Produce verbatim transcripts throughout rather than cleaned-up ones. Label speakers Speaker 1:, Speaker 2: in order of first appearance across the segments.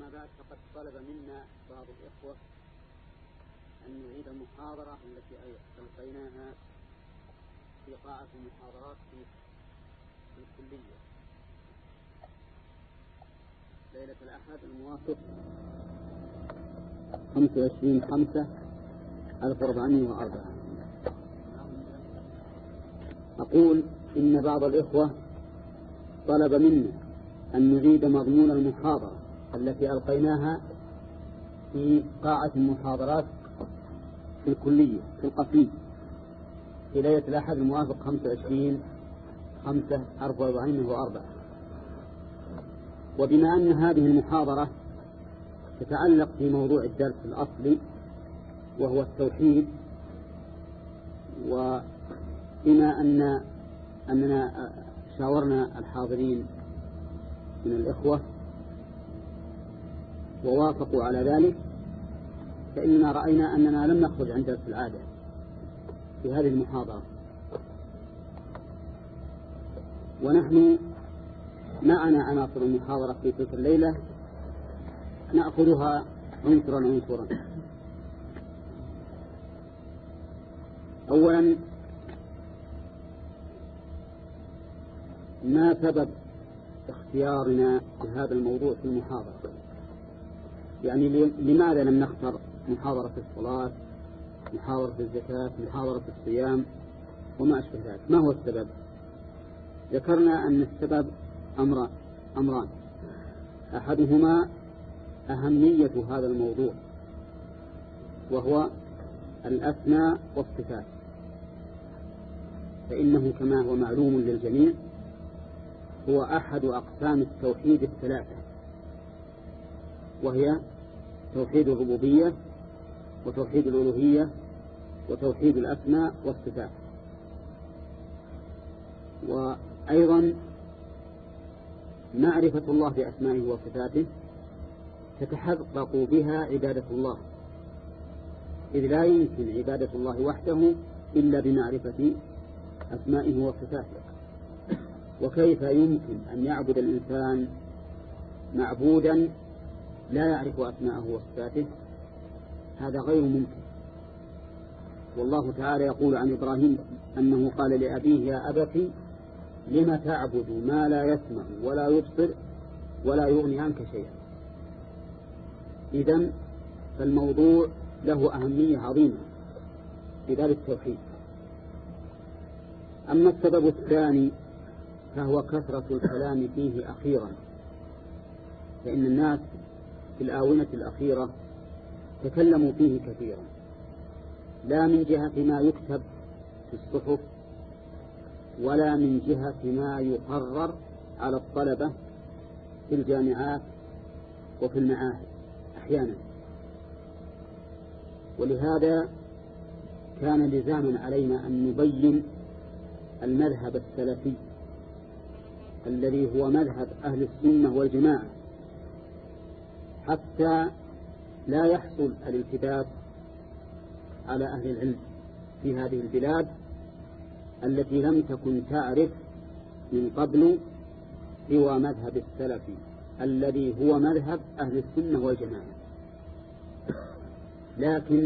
Speaker 1: أما بعد، فقد طلب منا بعض الإخوة أن نعيد المحاضرة التي ألقيناها في قاعة المحاضرات في الكلية ليلة الأحد الموافق خمسة وعشرين خمسة ألف وأربعمائة وأربعة. أقول إن بعض الإخوة طلب منا أن نعيد مضمون المحاضرة التي ألقيناها في قاعة المحاضرات في الكلية في القصيم في ليلة الأحد الموافق خمسة وعشرين خمسة ألف وأربعمائة وأربعة. وبما أن هذه المحاضرة تتعلق في موضوع الدرس الأصلي وهو التوحيد، وبما أن أننا شاورنا الحاضرين من الإخوة ووافقوا على ذلك، فإننا رأينا أننا لم نخرج عن درس العادة في هذه المحاضرة، ونحن معنا عناصر المحاضرة في تلك الليلة نأخذها عنصرا عنصرا. أولا، ما سبب اختيارنا لهذا الموضوع في المحاضرة؟ يعني لماذا لم نختر محاضرة الصلاة، محاضرة الزكاة، محاضرة الصيام وما أشبه ذلك؟ ما هو السبب؟ ذكرنا أن السبب أمران أمران أحدهما أهمية هذا الموضوع، وهو الأسماء والصفات، فإنه كما هو معلوم للجميع هو أحد أقسام التوحيد الثلاثة، وهي توحيد الربوبية وتوحيد الألوهية وتوحيد الأسماء والصفات. وأيضا معرفة الله بأسمائه وصفاته تتحقق بها عبادة الله، إذ لا يمكن عبادة الله وحده إلا بمعرفة أسمائه وصفاته. وكيف يمكن أن يعبد الإنسان معبودا لا يعرف أسماءه وصفاته؟ هذا غير ممكن. والله تعالى يقول عن إبراهيم أنه قال لأبيه: يا أبت لم تعبد ما لا يسمع ولا يبصر ولا يغني عنك شيئا. إذن فالموضوع له أهمية عظيمة في ذلك التوحيد. أما السبب الثاني فهو كثرة الكلام فيه أخيرا، فإن الناس في الآونة الأخيرة تكلموا فيه كثيرا، لا من جهة ما يكتب في الصحف ولا من جهة ما يقرر على الطلبة في الجامعات وفي المعاهد أحيانا. ولهذا كان لزاما علينا أن نبين المذهب السلفي الذي هو مذهب أهل السنة والجماعة، حتى لا يحصل الالتباس على أهل العلم في هذه البلاد التي لم تكن تعرف من قبل سوى مذهب السلفي الذي هو مذهب أهل السنة والجماعة. لكن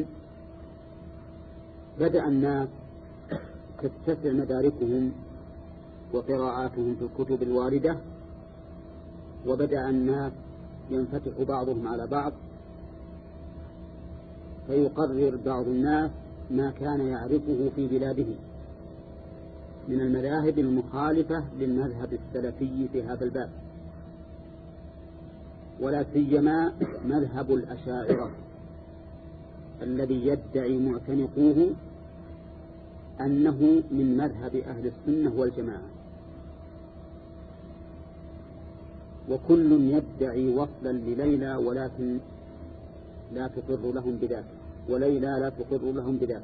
Speaker 1: بدأ الناس تتسع مداركهم وقراءاتهم في الكتب الواردة، وبدأ الناس ينفتح بعضهم على بعض، فيقرر بعض الناس ما كان يعرفه في بلاده من المذاهب المخالفة للمذهب السلفي في هذا الباب، ولا سيما مذهب الأشاعرة الذي يدعي معتنقوه أنه من مذهب أهل السنة والجماعة. وكل يدعي وصلا لليلى ولكن لا تقر لهم بذلك، وليلى لا تقر لهم بذلك.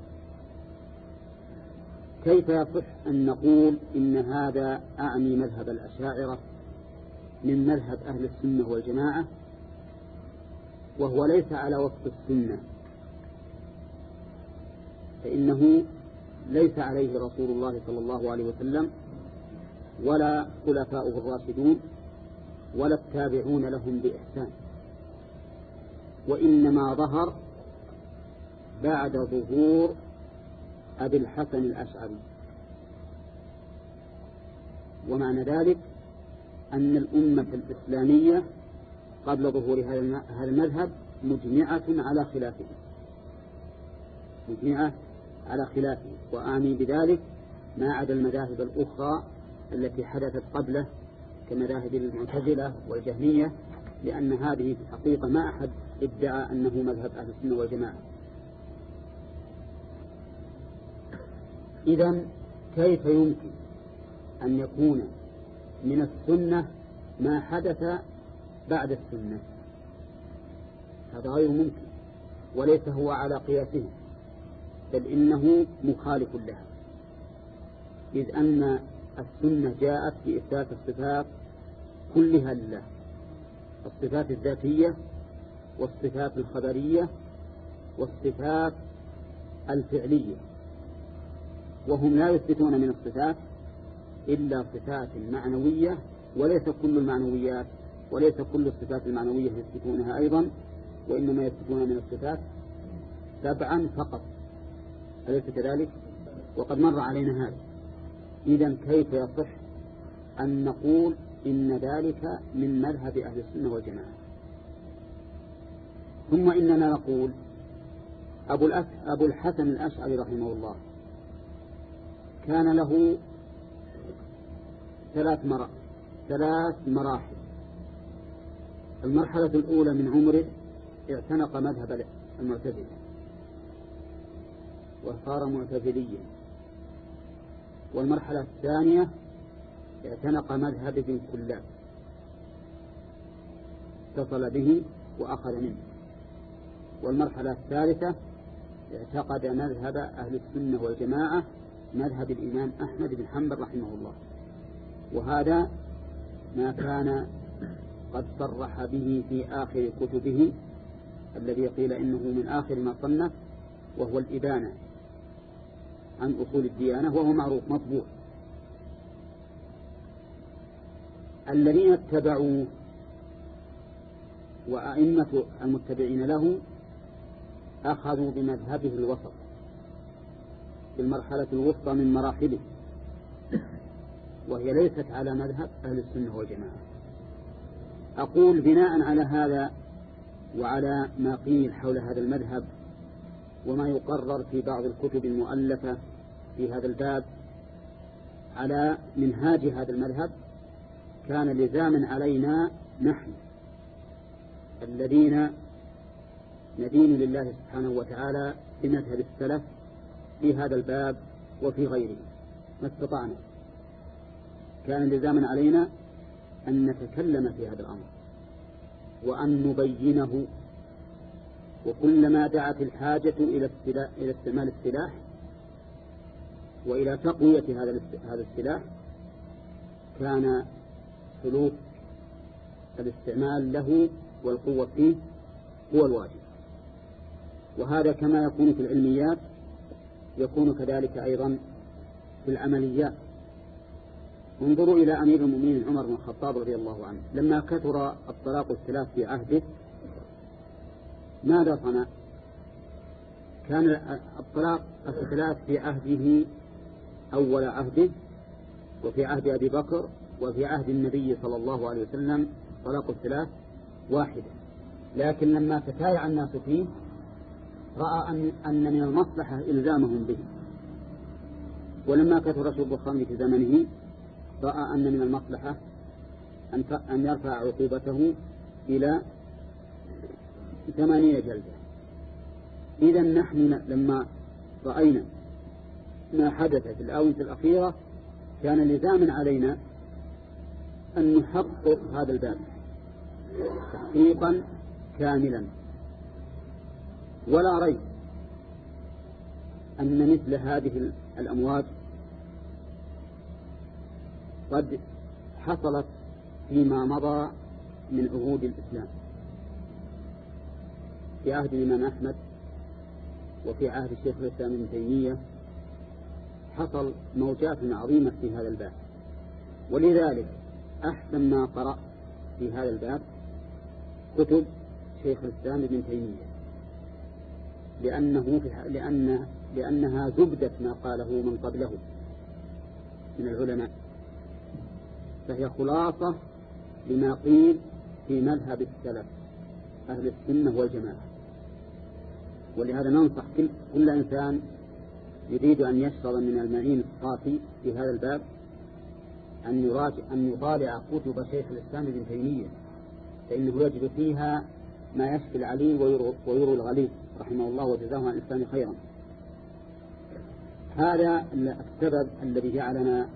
Speaker 1: كيف يصح أن نقول إن هذا أعني مذهب الأشاعرة من مذهب أهل السنة والجماعة وهو ليس على وفق السنة؟ فإنه ليس عليه رسول الله صلى الله عليه وسلم ولا خلفاؤه الراشدون ولا التابعون لهم بإحسان. وإنما ظهر بعد ظهور أبي الحسن الأشعري. ومعنى ذلك أن الأمة الإسلامية قبل ظهور هذا المذهب مجمعة على خلافه، مجمعة على خلافه، وأعني بذلك ما عدا المذاهب الأخرى التي حدثت قبله كمذاهب المعتزلة والجهمية، لأن هذه في الحقيقة ما أحد ادعى أنه مذهب أهل السنة والجماعة. إذن كيف يمكن أن يكون من السنة ما حدث بعد السنة؟ هذا غير ممكن، وليس هو على قياسه، بل إنه مخالف لها، إذ أن السنة جاءت بإثبات الصفات كلها لله، الصفات الذاتية والصفات الخبرية والصفات الفعلية، وهم لا يثبتون من الصفات إلا صفات معنوية، وليس كل المعنويات وليس كل الصفات المعنوية يثبتونها أيضا، وإنما يثبتون من الصفات سبعا فقط، أليس كذلك؟ وقد مر علينا هذا. إذن كيف يصح أن نقول إن ذلك من مذهب أهل السنة والجماعة؟ ثم إننا نقول أبو, أبو الحسن الأشعري رحمه الله كان له ثلاث مراحل ثلاث مراحل المرحلة الأولى من عمره اعتنق مذهب المعتزلة وصار معتزليا، والمرحلة الثانية اعتنق مذهب ابن كلاب اتصل به وأخذ منه، والمرحلة الثالثة اعتقد مذهب أهل السنة والجماعة مذهب الإمام أحمد بن حنبل رحمه الله. وهذا ما كان قد صرح به في آخر كتبه الذي قيل إنه من آخر ما صنف، وهو الإبانة عن أصول الديانة، وهو معروف مطبوع. الذين اتبعوا وأئمة المتبعين له أخذوا بمذهبه الوسط في المرحلة الوسطى من مراحله، وهي ليست على مذهب أهل السنة والجماعة. أقول بناء على هذا وعلى ما قيل حول هذا المذهب وما يقرر في بعض الكتب المؤلفة في هذا الباب على منهاج هذا المذهب، كان لزاما علينا نحن الذين ندين لله سبحانه وتعالى بمذهب السلف في هذا الباب وفي غيره ما استطعنا، كان لزاما علينا أن نتكلم في هذا الأمر وأن نبينه، وكلما دعت الحاجة إلى إلى استعمال السلاح وإلى تقوية هذا السلاح كان سلوك الاستعمال له والقوة فيه هو الواجب. وهذا كما يكون في العلميات يكون كذلك أيضا في العمليات. انظروا إلى أمير المؤمنين عمر بن الخطاب رضي الله عنه، لما كثر الطلاق والثلاث في عهده ماذا صنع؟ كان الطلاق الثلاث في عهده أول عهده وفي عهد أبي بكر وفي عهد النبي صلى الله عليه وسلم طلاق الثلاث واحدة، لكن لما تتايع الناس فيه رأى أن, أن من المصلحة إلزامهم به، ولما كثر شرب الخمر في زمنه رأى أن من المصلحة أن يرفع عقوبته إلى ثمانين جلدة. إذا نحن لما رأينا ما حدث في الآونة الأخيرة كان لزاما علينا أن نحقق هذا الباب تحقيقا كاملا، ولا ريب أن مثل هذه الأمواج قد حصلت فيما مضى من عهود الإسلام، في عهد الإمام أحمد وفي عهد الشيخ الإسلام ابن تيمية حصل موجات عظيمة في هذا الباب. ولذلك أحسن ما قرأ في هذا الباب كتب شيخ الإسلام ابن تيمية، لأنه في لأن لأنها زبدة ما قاله من قبله من العلماء، فهي خلاصة لما قيل في مذهب السلف أهل السنة والجماعة. ولهذا ننصح كل, كل إنسان يريد أن يشرب من المعين الصافي في هذا الباب أن يراجع أن يطالع كتب شيخ الإسلام ابن تيمية، فإنه يجد فيها ما يشفي العليل ويروي الغليل رحمه الله وجزاه عن الإسلام خيرا. هذا السبب الذي جعلنا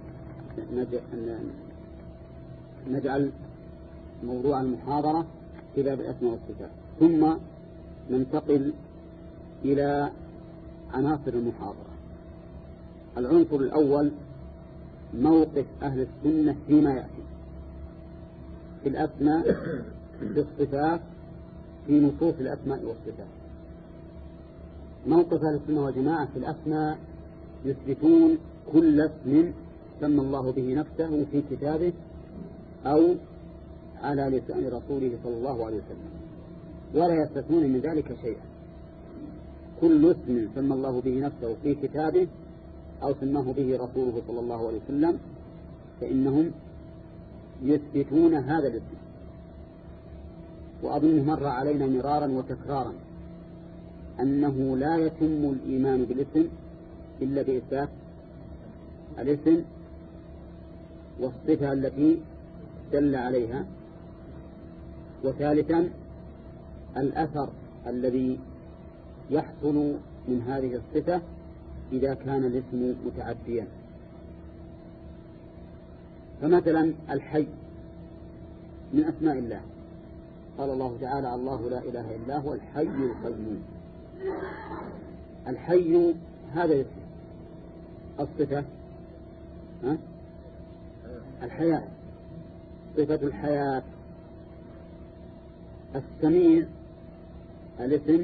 Speaker 1: نجعل موضوع المحاضرة في باب الأسماء والصفات. ثم ننتقل إلى عناصر المحاضرة. العنصر الأول موقف أهل السنة فيما يأتي في الأسماء في الصفات في نصوص الأسماء والصفات. موقف أهل السنة والجماعة في الأسماء يثبتون كل اسم سمى الله به نفسه في كتابه أو على لسان رسوله صلى الله عليه وسلم، ولا يستثنون من ذلك شيئا. كل اسم سمى الله به نفسه في كتابه أو سماه به رسوله صلى الله عليه وسلم فإنهم يثبتون هذا الاسم. وأظن مر علينا مرارا وتكرارا أنه لا يتم الإيمان بالاسم إلا بإثبات الاسم والصفة التي دل عليها، وثالثا الأثر الذي يحصل من هذه الصفة إذا كان الاسم متعديا. فمثلا الحي من أسماء الله، قال الله تعالى الله لا إله إلا هو الحي القيوم. الحي هذا اسم، الصفة ها؟ الحياة، صفة الحياة. السميع الاسم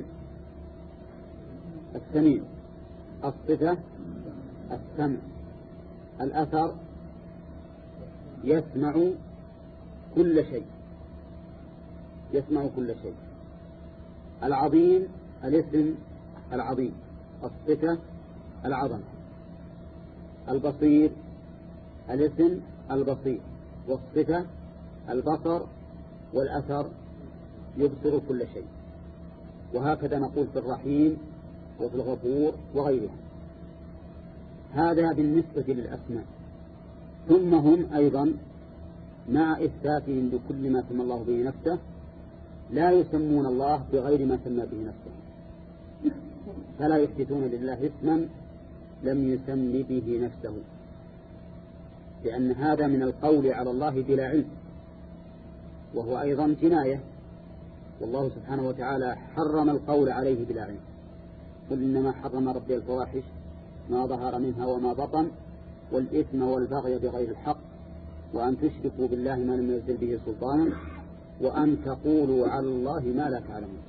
Speaker 1: السميع، الصفة السمع. الأثر يسمع كل شيء، يسمع كل شيء. العظيم الاسم العظيم، الصفة العظمة. البصير الاسم البصير والصفة البصر والأثر يبصر كل شيء. وهكذا نقول في الرحيم وفي الغفور وغيرها. هذا بالنسبة للأسماء. ثم هم أيضا مع إثباتهم لكل ما سمى الله به نفسه لا يسمون الله بغير ما سمى به نفسه، فلا يثبتون لله اسما لم يسم به نفسه، لأن هذا من القول على الله بلا علم، وهو أيضا جناية. والله سبحانه وتعالى حرم القول عليه بلا علم. قل إنما حرم ربي الفواحش ما ظهر منها وما بطن والإثم والبغي بغير الحق وأن تشركوا بالله ما لم ينزل به سلطانا وأن تقولوا على الله ما لا تعلمون.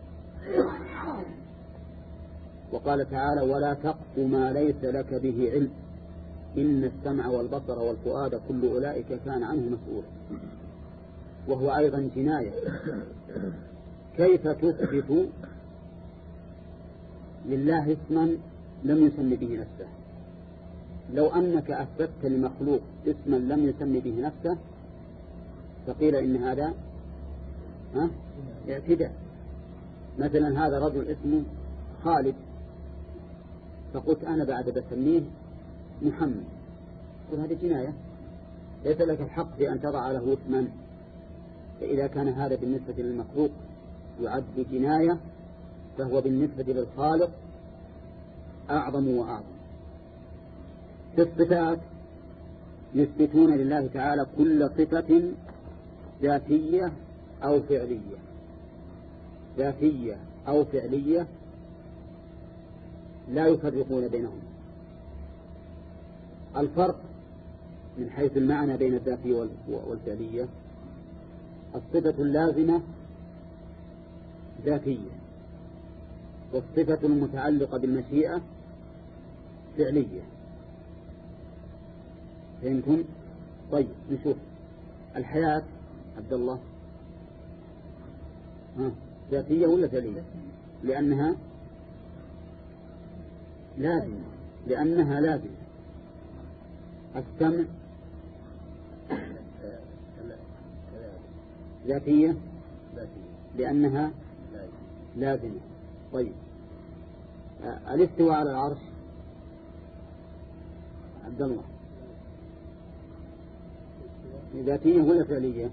Speaker 1: وقال تعالى ولا تقف ما ليس لك به علم إن السمع والبصر والفؤاد كل أولئك كان عنه مسؤولا. وهو أيضا جناية. كيف تثبت لله اسما لم يسم به نفسه؟ لو أنك أثبتت لمخلوق اسما لم يسم به نفسه فقيل إن هذا ها اعتداء. مثلا هذا رجل اسمه خالد، فقلت أنا بعد بسميه محمد، قل هذه جناية، ليس لك الحق بأن تضع له اسما. فإذا كان هذا بالنسبة للمخلوق يعد جناية، فهو بالنسبة للخالق أعظم وأعظم. في الصفات يثبتون لله تعالى كل صفة ذاتية أو فعلية، ذاتية أو فعلية لا يفرقون بينهم. الفرق من حيث المعنى بين الذاتية والفعلية: الصفة اللازمة ذاتية، والصفة المتعلقة بالمشيئة فعلية. فهمتم؟ طيب نشوف الحياة. عبد الله ها ذاتية ولا فعلية؟ لأنها لازمة، لأنها لازمة. السمع ذاتية لأنها لازمة. طيب الاستواء على العرش عبد الله ذاتية ولا فعلية؟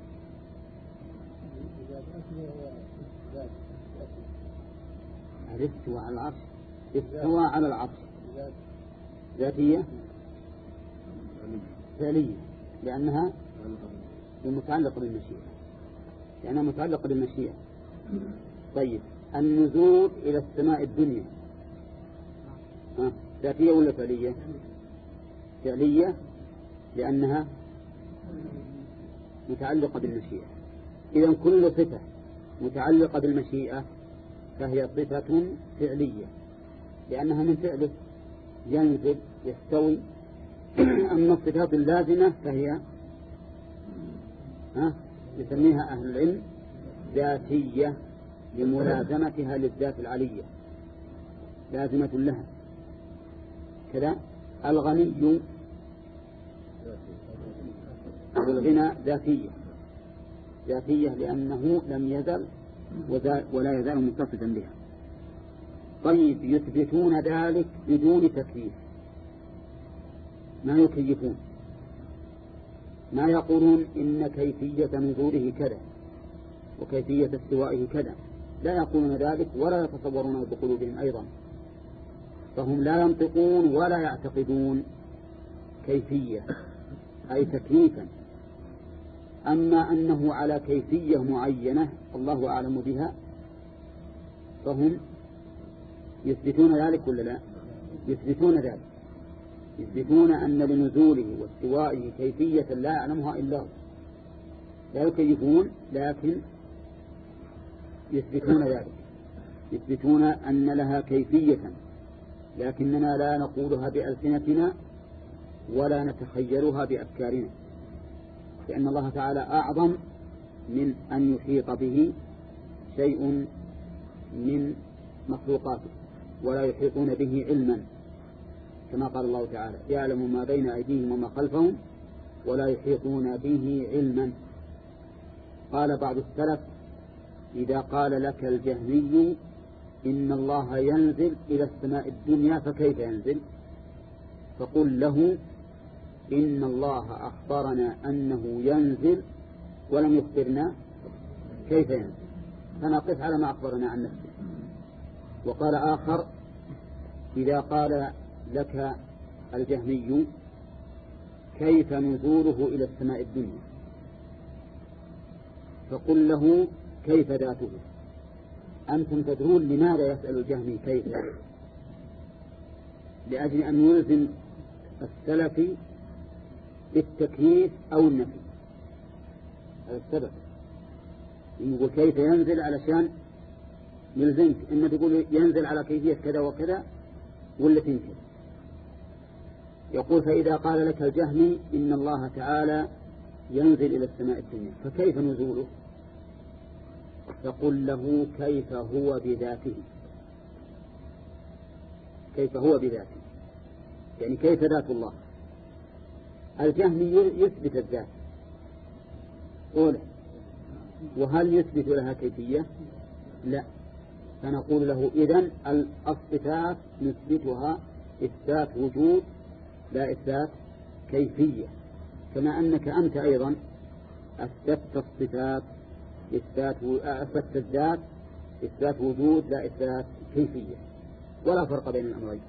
Speaker 1: الاستواء على العرش استوى على العرش ذاتية فعلية لأنها متعلقة بالمشيئة، لأنها متعلقة بالمشيئة. طيب النزول إلى السماء الدنيا ذاتية ولا فعلية؟ فعلية لأنها متعلقة بالمشيئة. إذن كل صفة متعلقة بالمشيئة فهي صفة فعلية لأنها من فعله ينزل يستوي. أما الصفات اللازمة فهي ها يسميها أهل العلم ذاتية لملازمتها للذات العلية، لازمة لها. كذا الغني والغنى ذاتية ذاتية لأنه لم يزل ولا يزال متصفا بها. طيب يثبتون ذلك بدون تكييف، ما يكيفون، ما يقولون إن كيفية نزوله كذا وكيفية استوائه كذا، لا يقولون ذلك ولا يتصورونه بقلوبهم أيضا، فهم لا ينطقون ولا يعتقدون كيفية أي تكييفا. أما أنه على كيفية معينة الله أعلم بها فهم يثبتون ذلك ولا لا؟ يثبتون ذلك، يثبتون أن لنزوله واستوائه كيفية لا يعلمها إلا هو، لا يكيفون لكن يثبتون ذلك، يثبتون أن لها كيفية لكننا لا نقولها بألسنتنا ولا نتخيلها بأفكارنا، لأن الله تعالى أعظم من أن يحيط به شيء من مخلوقاته ولا يحيطون به علما، كما قال الله تعالى يعلم ما بين أيديهم وما خلفهم ولا يحيطون به علما. قال بعض السلف إذا قال لك الجهمي إن الله ينزل إلى السماء الدنيا فكيف ينزل؟ فقل له إن الله أخبرنا أنه ينزل ولم يخبرنا كيف ينزل، فنقف على ما أخبرنا عن نفسه. وقال آخر إذا قال لك الجهمي كيف نزوله إلى السماء الدنيا فقل له كيف ذاته. أنتم تدرون لماذا يسأل الجهمي كيف؟ لأجل أن يلزم السلفي بالتكييف أو النفي، هذا السبب. يقول كيف ينزل علشان يلزمك إن تقول ينزل على كيفية كذا وكذا ولا تنكر. يقول فإذا قال لك الجهمي إن الله تعالى ينزل إلى السماء الدنيا فكيف نزوله؟ فقل له كيف هو بذاته، كيف هو بذاته يعني كيف ذات الله. الجهمي يثبت الذات أولا، وهل يثبت لها كيفية؟ لا. فنقول له إذن الصفات نثبتها إثبات وجود لا إثبات كيفية، كما أنك أنت أيضا أثبت الصفات إثبات أثبت الذات إثبات وجود لا إثبات كيفية، ولا فرق بين الأمرين.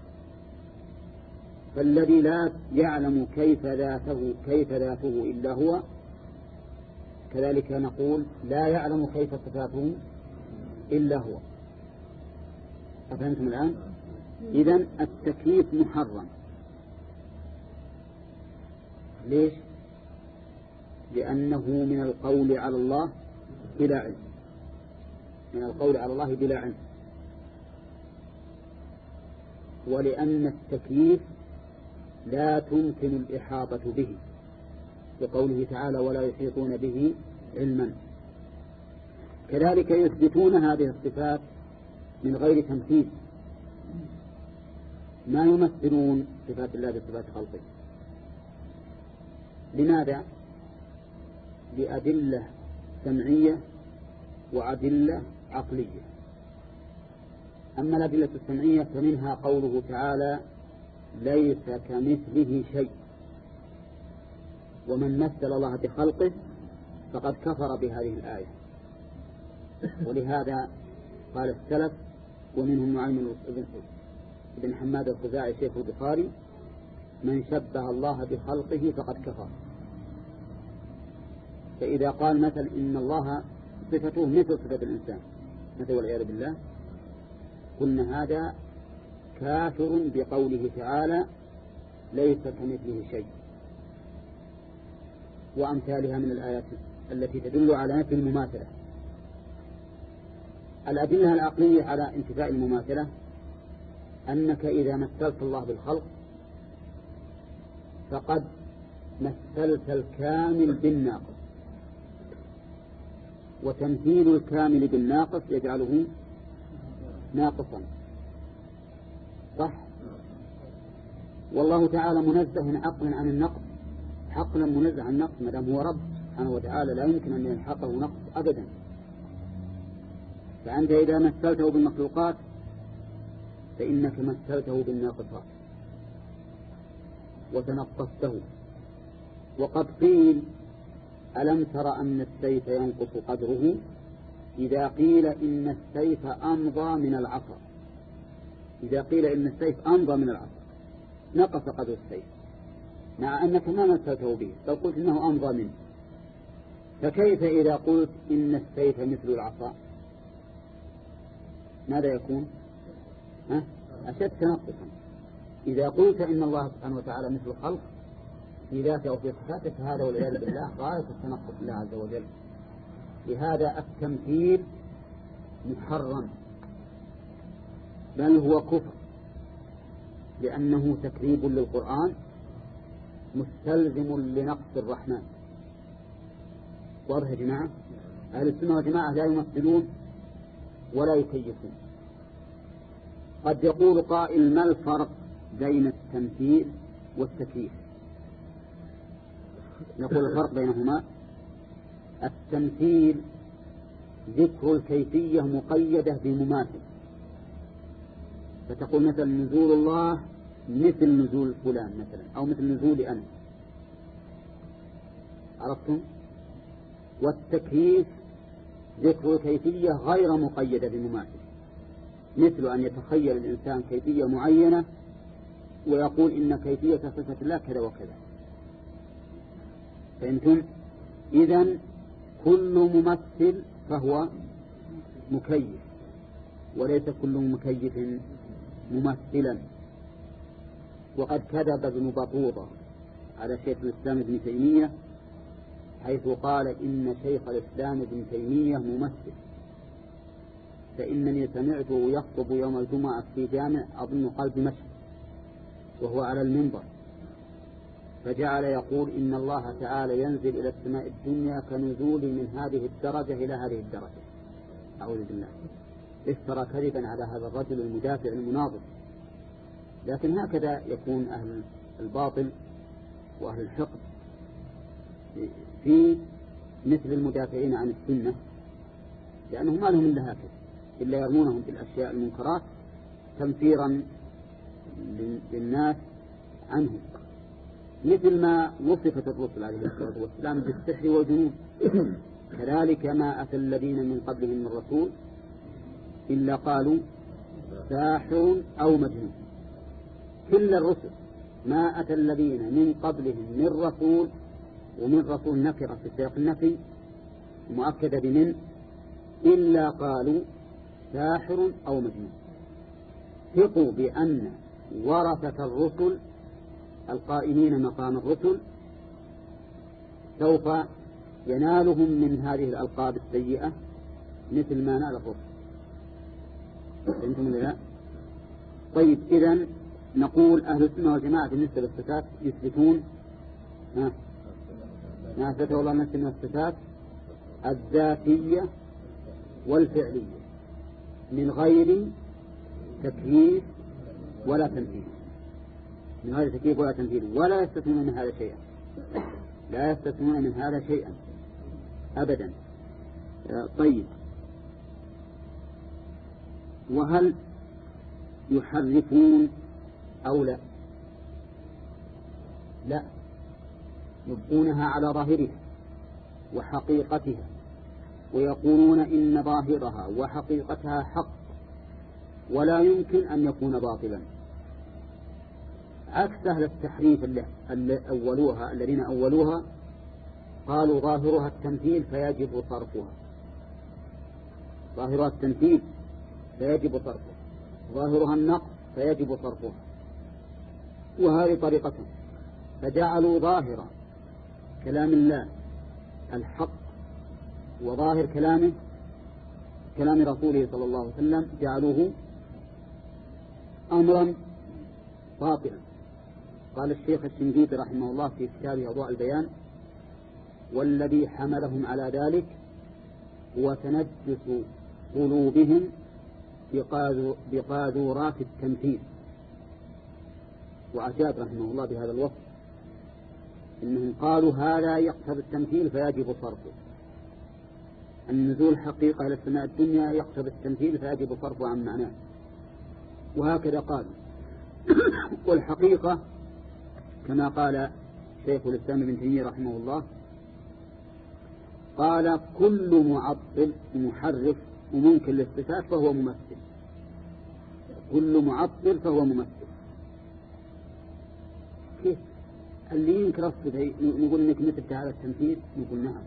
Speaker 1: فالذي لا يعلم كيف ذاته كيف ذاته إلا هو، كذلك نقول لا يعلم كيف صفاته إلا هو. أفهمتم الآن؟ إذن التكييف محرم. ليش؟ لأنه من القول على الله بلا علم، من القول على الله بلا علم، ولأن التكييف لا تمكن الإحاطة به لقوله تعالى ولا يحيطون به علما. كذلك يثبتون هذه الصفات من غير تمثيل، ما يمثلون صفات الله بصفات خلقه. لماذا؟ بأدلة سمعية وأدلة عقلية. أما الأدلة السمعية فمنها قوله تعالى ليس كمثله شيء، ومن مثل الله بخلقه فقد كفر بهذه الآية. ولهذا قال السلف ومنهم نعيم بن حماد الخزاعي شيخ البخاري من شبه الله بخلقه فقد كفر. فإذا قال مثل إن الله صفته مثل صفة الإنسان مثل والعياذ بالله، قلنا هذا كافر بقوله تعالى ليس كمثله شيء، وأمثالها من الآيات التي تدل على نفي المماثلة. الأدلة العقلية على انتفاء المماثلة أنك إذا مثلت الله بالخلق فقد مثلت الكامل بالناقص، وتمثيل الكامل بالناقص يجعله ناقصا، صح؟ والله تعالى منزه عقلا عن النقص، عقلا منزه عن النقص، ما دام هو رب سبحانه وتعالى لا يمكن أن يلحقه نقص أبدا. فأنت إذا مثلته بالمخلوقات فإنك مثلته بالناقصات وتنقصته. وقد قيل ألم تر أن السيف ينقص قدره إذا قيل إن السيف أمضى من العصا، إذا قيل إن السيف أمضى من العصا نقص قدر السيف، مع أنك ما مثلته به بل قلت إنه أمضى منه. فكيف إذا قلت إن السيف مثل العصا؟ ماذا يكون؟ ها؟ أشد تنقصا. إذا قلت إن الله سبحانه وتعالى مثل الخلق في ذاته أو في صفاته فهذا والعياذ بالله غاية التنقص لله عز وجل. لهذا التمثيل محرم بل هو كفر، لأنه تكذيب للقرآن مستلزم لنقص الرحمن. واضح يا جماعة؟ أهل السنة والجماعة لا يمثلون ولا يكيفون. قد يقول قائل ما الفرق بين التمثيل والتكييف؟ نقول الفرق بينهما التمثيل ذكر الكيفية مقيدة بمماثل، فتقول مثلا نزول الله مثل نزول فلان مثلا أو مثل نزول أنا، عرفتم؟ والتكييف ذكر الكيفية غير مقيدة بمماثل، مثل أن يتخيل الإنسان كيفية معينة ويقول إن كيفية صفة الله كذا وكذا. فأنتم إذن كل ممثل فهو مكيف، وليس كل مكيف ممثلا. وقد كذب ابن بطوطة على شيخ الإسلام ابن تيمية حيث قال إن شيخ الإسلام ابن تيمية ممثل، فإنني سمعته يخطب يوم الجمعة في جامع أظن قلب مشهد وهو على المنبر، فجعل يقول إن الله تعالى ينزل إلى السماء الدنيا كنزول من هذه الدرجة إلى هذه الدرجة. أعوذ بالله. افترى كذبا على هذا الرجل المدافع المناظر. لكن هكذا يكون أهل الباطل وأهل الحقد في مثل المدافعين عن السنة، لأنهم ما لهم إلا هكذا، إلا يرمونهم بالأشياء المنكرات تنفيرا للناس عنهم، مثل ما وصفت الرسل عليه الصلاة والسلام بالسحر والجنون. كذلك ما أتى الذين من قبلهم من رسول إلا قالوا ساحر أو مجنون. كل الرسل ما أتى الذين من قبلهم من رسول، ومن رسول نكرة في سياق النفي مؤكدة بمن، إلا قالوا ساحر أو مجنون. ثقوا بأن ورثة الرسل القائمين مقام الرسل سوف ينالهم من هذه الألقاب السيئة مثل ما نال الرسل. فهمتم لا؟ طيب، إذن نقول أهل السنة والجماعة بالنسبة للصفات يثبتون ها ما أثبته الله نفسه من الصفات الذاتية والفعلية من غير تكييف ولا تمثيل، من غير تكييف ولا تمثيل، ولا يستثنون من هذا شيئا، لا يستثنون من هذا شيئا أبدا. طيب، وهل يحرفون أو لا؟ لا، يبقونها على ظاهرها وحقيقتها، ويقولون إن ظاهرها وحقيقتها حق ولا يمكن أن يكون باطلا، عكس أهل التحريف اللي أولوها الذين أولوها قالوا ظاهرها التمثيل فيجب صرفها، ظاهرها التمثيل فيجب صرفها، ظاهرها النقص فيجب صرفها، وهذه طريقتهم، فجعلوا ظاهر كلام الله الحق وظاهر كلامه كلام رسوله صلى الله عليه وسلم جعلوه أمرا باطلا. قال الشيخ الشنقيطي رحمه الله في كتابه أضواء البيان: والذي حملهم على ذلك هو تنجس قلوبهم بقاذورات التمثيل. وأجاب رحمه الله بهذا الوصف إنهم قالوا هذا يقتضي التمثيل فيجب صرفه، النزول حقيقة إلى السماء الدنيا يقتضي التمثيل فيجب صرفه عن معناه، وهكذا قالوا. والحقيقة كما قال شيخ الإسلام ابن تيمية رحمه الله، قال: كل معطل محرف ومنكر للصفات فهو ممثل، كل معطل فهو ممثل. كيف اللي ينكر الصفات نقول إنك مثل هذا التمثيل؟ نقول نعم.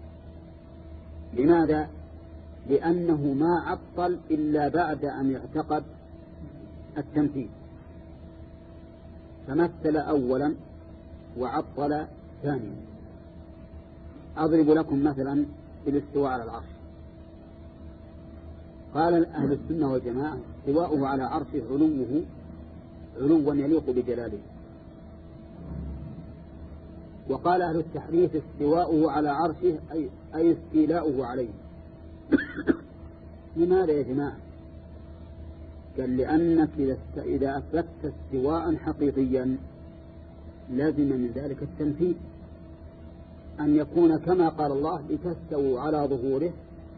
Speaker 1: لماذا؟ لأنه ما عطل إلا بعد أن اعتقد التمثيل، فمثل أولا وعطل ثانيا. أضرب لكم مثلا بالاستواء على العرش. قال أهل السنة والجماعة: استواؤه على عرشه علوه علوا يليق بجلاله. وقال أهل التحريف: استواؤه على عرشه أي, أي استيلاؤه عليه. لماذا يا جماعة؟ قال: لأنك إذا أثبتت استواء حقيقيا لازم من ذلك التمثيل، أن يكون كما قال الله: لتستووا على ظهوره،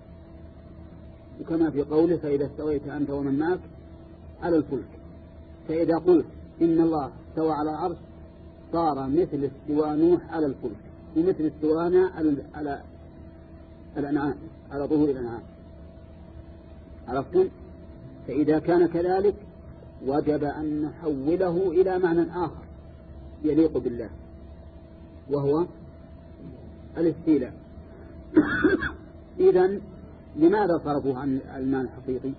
Speaker 1: وكما في قوله: فإذا استويت أنت ومن معك على الفلك. فإذا قلت إن الله استوى على العرش صار مثل استواء نوح على الفلك، ومثل استوانا على على الأنعام، على ظهور الأنعام. عرفتم؟ فإذا كان كذلك وجب أن نحوله إلى معنى آخر يليق بالله، وهو الاستيلاء. إذن لماذا صرفوه عن المعنى الحقيقي؟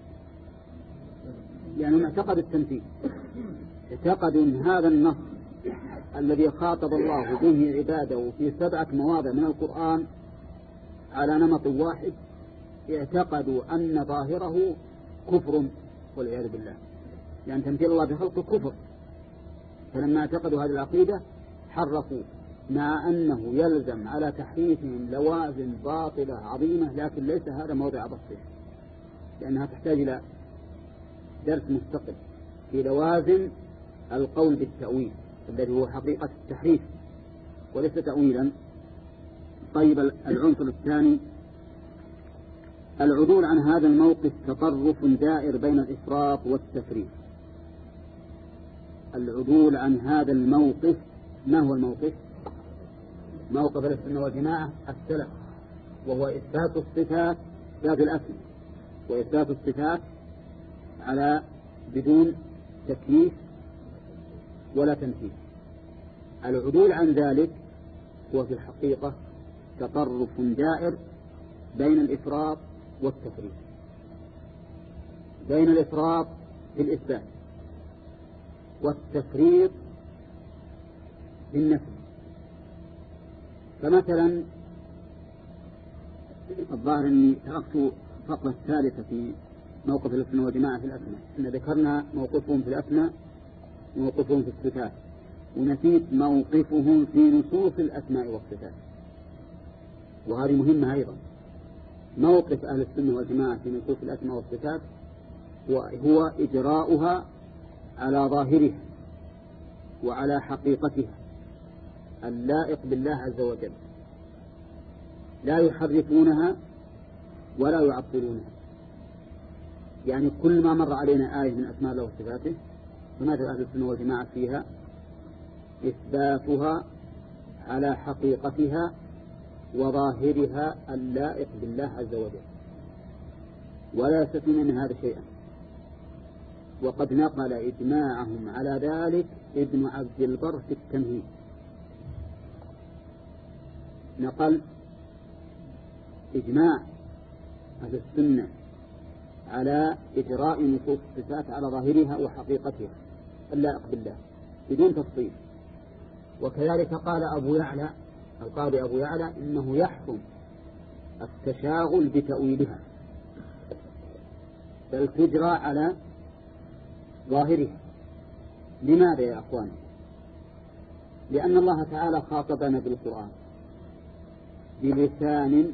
Speaker 1: لأنهم اعتقدوا التمثيل، اعتقدوا أن هذا النص الذي خاطب الله به عباده في سبعة مواضع من القرآن على نمط واحد، اعتقدوا أن ظاهره كفر والعياذ بالله، لأن تمثيل الله بخلقه كفر. فلما اعتقدوا هذه العقيدة حرفوا، مع أنه يلزم على تحريفهم لوازم باطلة عظيمة، لكن ليس هذا موضع بسيط، لأنها تحتاج إلى درس مستقل في لوازم القول بالتأويل الذي هو حقيقة التحريف وليس تأويلا. طيب، العنصر الثاني: العدول عن هذا الموقف تطرف دائر بين الإفراط والتفريط. العدول عن هذا الموقف، ما هو الموقف؟ موقف السنة والجماعة السلف، وهو إثبات الصفات ذات الأسماء، وإثبات الصفات على بدون تكييف ولا تمثيل. العدول عن ذلك هو في الحقيقة تطرف دائر بين الإفراط والتفريط، بين الإفراط في الإثبات والتفريط في النفي. فمثلا الظاهر أني تركت الفقرة الثالثة في موقف السنة والجماعة في الأسماء، أن ذكرنا موقفهم في الأسماء وموقفهم في الصفات، ونسيت موقفهم في نصوص الأسماء والصفات، وهذه مهمة أيضا. موقف أهل السنة والجماعة في نصوص الأسماء والصفات هو إجراؤها على ظاهرها وعلى حقيقتها اللائق بالله عز وجل، لا يحرفونها ولا يعطلونها. يعني كل ما مر علينا آية من أسماء الله وصفاته فماذا أهل السنة والجماعة فيها؟ إثباتها على حقيقتها وظاهرها اللائق بالله عز وجل، ولا يستثنون من هذا شيئا. وقد نقل إجماعهم على ذلك ابن عبد البر في التمهيد، نقل إجماع أهل السنة على إجراء نصوص الصفات على ظاهرها وحقيقتها اللائق بالله بدون تفصيل. وكذلك قال أبو يعلى القاضي أبو يعلى إنه يحرم التشاغل بتأويلها، بل تجرى على ظاهرها. لماذا يا أخوان؟ لأن الله تعالى خاطبنا بالقرآن بلسان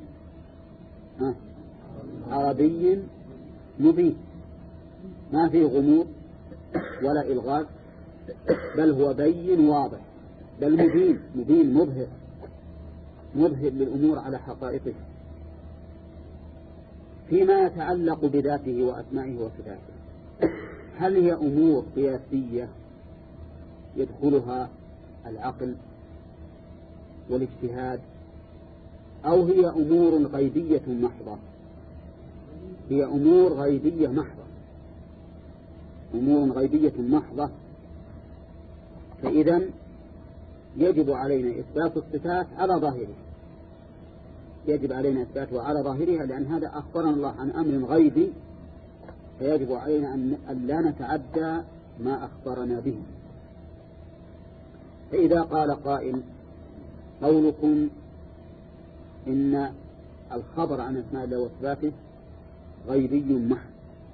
Speaker 1: عربي مبين، ما فيه غموض ولا إلغاز، بل هو بين واضح، بل مبين مبين مظهر مظهر للأمور على حقائقها فيما يتعلق بذاته وأسمائه وصفاته. هل هي أمور قياسية يدخلها العقل والاجتهاد، أو هي أمور غيبية محضة؟ هي أمور غيبية محضة، أمور غيبية محضة. فإذا يجب علينا إثبات الصفات على ظاهرها، يجب علينا إثباتها على ظاهرها، لأن هذا أخبرنا الله عن أمر غيبي، فيجب علينا أن لا نتعدى ما أخبرنا به. فإذا قال قائل قولكم إن الخبر عن أسماء الله وصفاته غيبي محض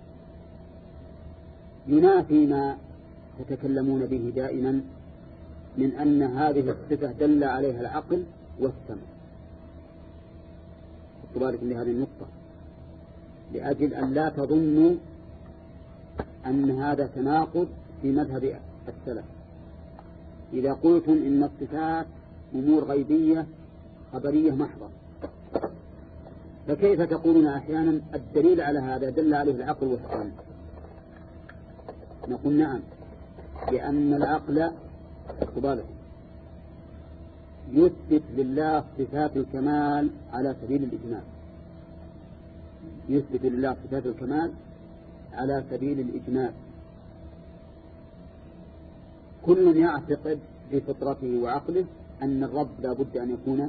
Speaker 1: ينافي ما تتكلمون به دائما من أن هذه الصفة دل عليها العقل والسمع. خذوا بالكم لهذه النقطة لأجل أن لا تظنوا أن هذا تناقض في مذهب السلف. إذا قلتم إن الصفات أمور غيبية خبرية محضة، فكيف تقولون أحيانا الدليل على هذا دل عليه العقل والسمع؟ نقول نعم، لأن العقل يثبت لله صفات الكمال على سبيل الإجمال، يثبت لله صفات الكمال على سبيل الإجمال. كل يعتقد بفطرته وعقله أن الرب لا بد أن يكون